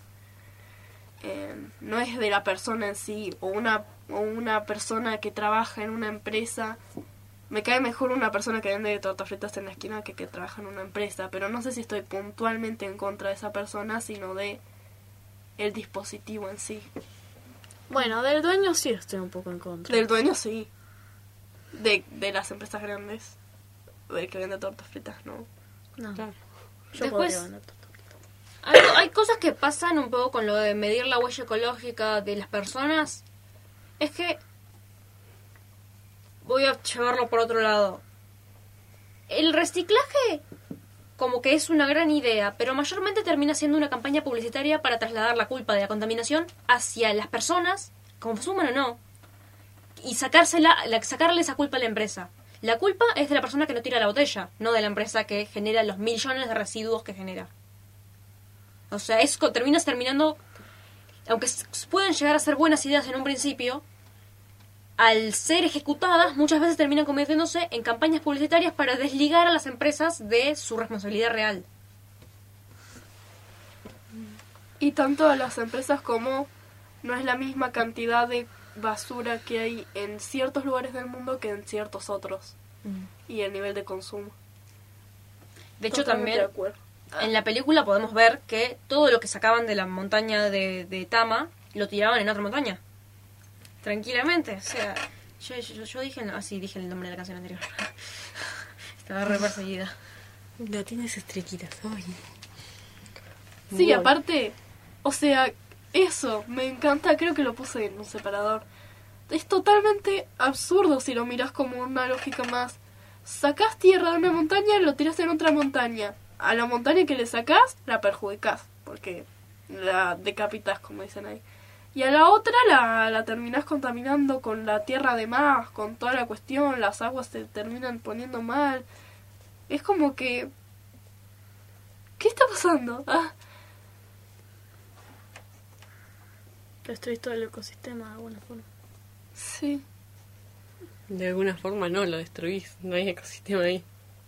no es de la persona en sí, o una persona que trabaja en una empresa. Me cae mejor una persona que vende tortas fritas en la esquina que trabaja en una empresa, pero no sé si estoy puntualmente en contra de esa persona, sino de el dispositivo en sí. Bueno, del dueño sí estoy un poco en contra. Del dueño sí. De las empresas grandes. Del que vende tortas fritas, no. No. Claro. Yo Después, podría vender tortas fritas. hay cosas que pasan un poco con lo de medir la huella ecológica de las personas. Es que voy a llevarlo por otro lado. El reciclaje como que es una gran idea, pero mayormente termina siendo una campaña publicitaria para trasladar la culpa de la contaminación hacia las personas, consuman o no, y sacarle esa culpa a la empresa. La culpa es de la persona que no tira la botella, no de la empresa que genera los millones de residuos que genera. O sea, terminando, aunque pueden llegar a ser buenas ideas en un principio, al ser ejecutadas, muchas veces terminan convirtiéndose en campañas publicitarias para desligar a las empresas de su responsabilidad real. Y tanto a las empresas como no es la misma cantidad de basura que hay en ciertos lugares del mundo que en ciertos otros. Y el nivel de consumo. De hecho, Totalmente también de acuerdo. en la película podemos ver que todo lo que sacaban de la montaña de Tama lo tiraban en otra montaña. Tranquilamente. O sea, yo dije... dije el nombre de la canción anterior. Estaba re perseguida. No tienes estrellitas hoy. Sí, aparte, o sea, Eso, me encanta, creo que lo puse en un separador. Es totalmente absurdo si lo miras como una lógica más. Sacás tierra de una montaña y lo tirás en otra montaña. A la montaña que le sacás, la perjudicás, porque la decapitas, como dicen ahí. Y a la otra la terminás contaminando con la tierra de más, con toda la cuestión, las aguas se terminan poniendo mal. Es como que... ¿Qué está pasando? Destruís todo el ecosistema de alguna forma. Sí. De alguna forma no, lo destruís. No hay ecosistema ahí.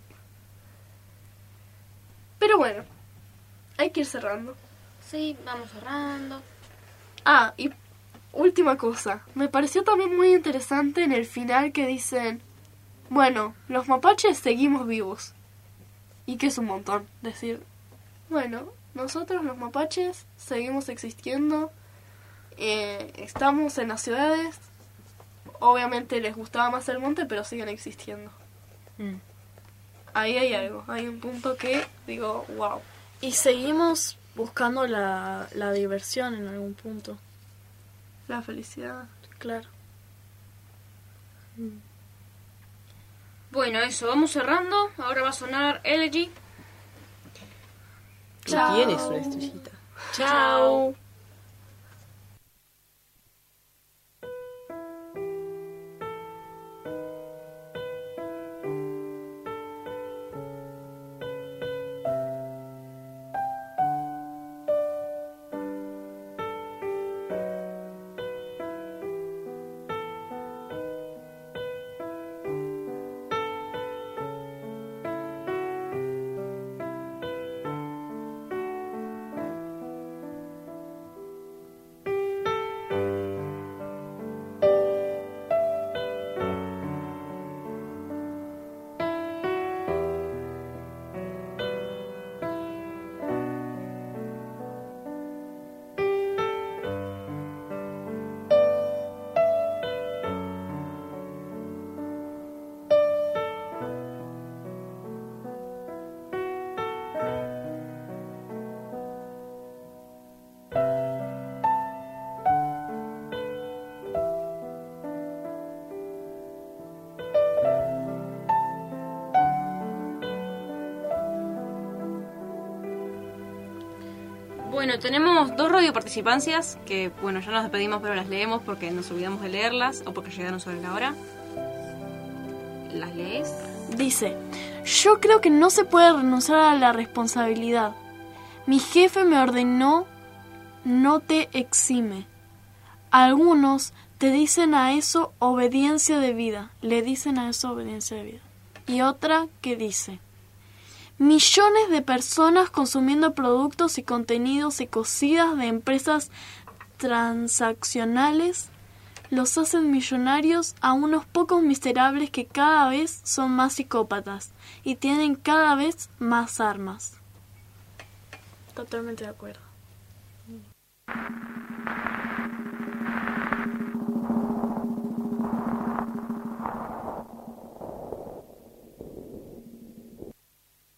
Pero bueno, hay que ir cerrando. Sí, vamos cerrando. Y última cosa. Me pareció también muy interesante en el final que dicen... Bueno, los mapaches seguimos vivos. Y que es un montón. Decir... Bueno, nosotros los mapaches seguimos existiendo. Estamos en las ciudades. Obviamente les gustaba más el monte, pero siguen existiendo. Ahí hay algo, hay un punto que digo, wow. Y seguimos buscando la diversión en algún punto. La felicidad. Claro. Bueno, eso, vamos cerrando. Ahora va a sonar Elegy. Chao. Tienes una estrellita. Chao. Bueno, tenemos 2 radioparticipancias que, bueno, ya nos despedimos, pero las leemos porque nos olvidamos de leerlas o porque llegaron sobre la hora. ¿Las lees? Dice, yo creo que no se puede renunciar a la responsabilidad. Mi jefe me ordenó no te exime. Algunos te dicen a eso obediencia de vida. Le dicen a eso obediencia de vida. Y otra que dice, millones de personas consumiendo productos y contenidos ecocidas de empresas transaccionales los hacen millonarios a unos pocos miserables que cada vez son más psicópatas y tienen cada vez más armas. Totalmente de acuerdo.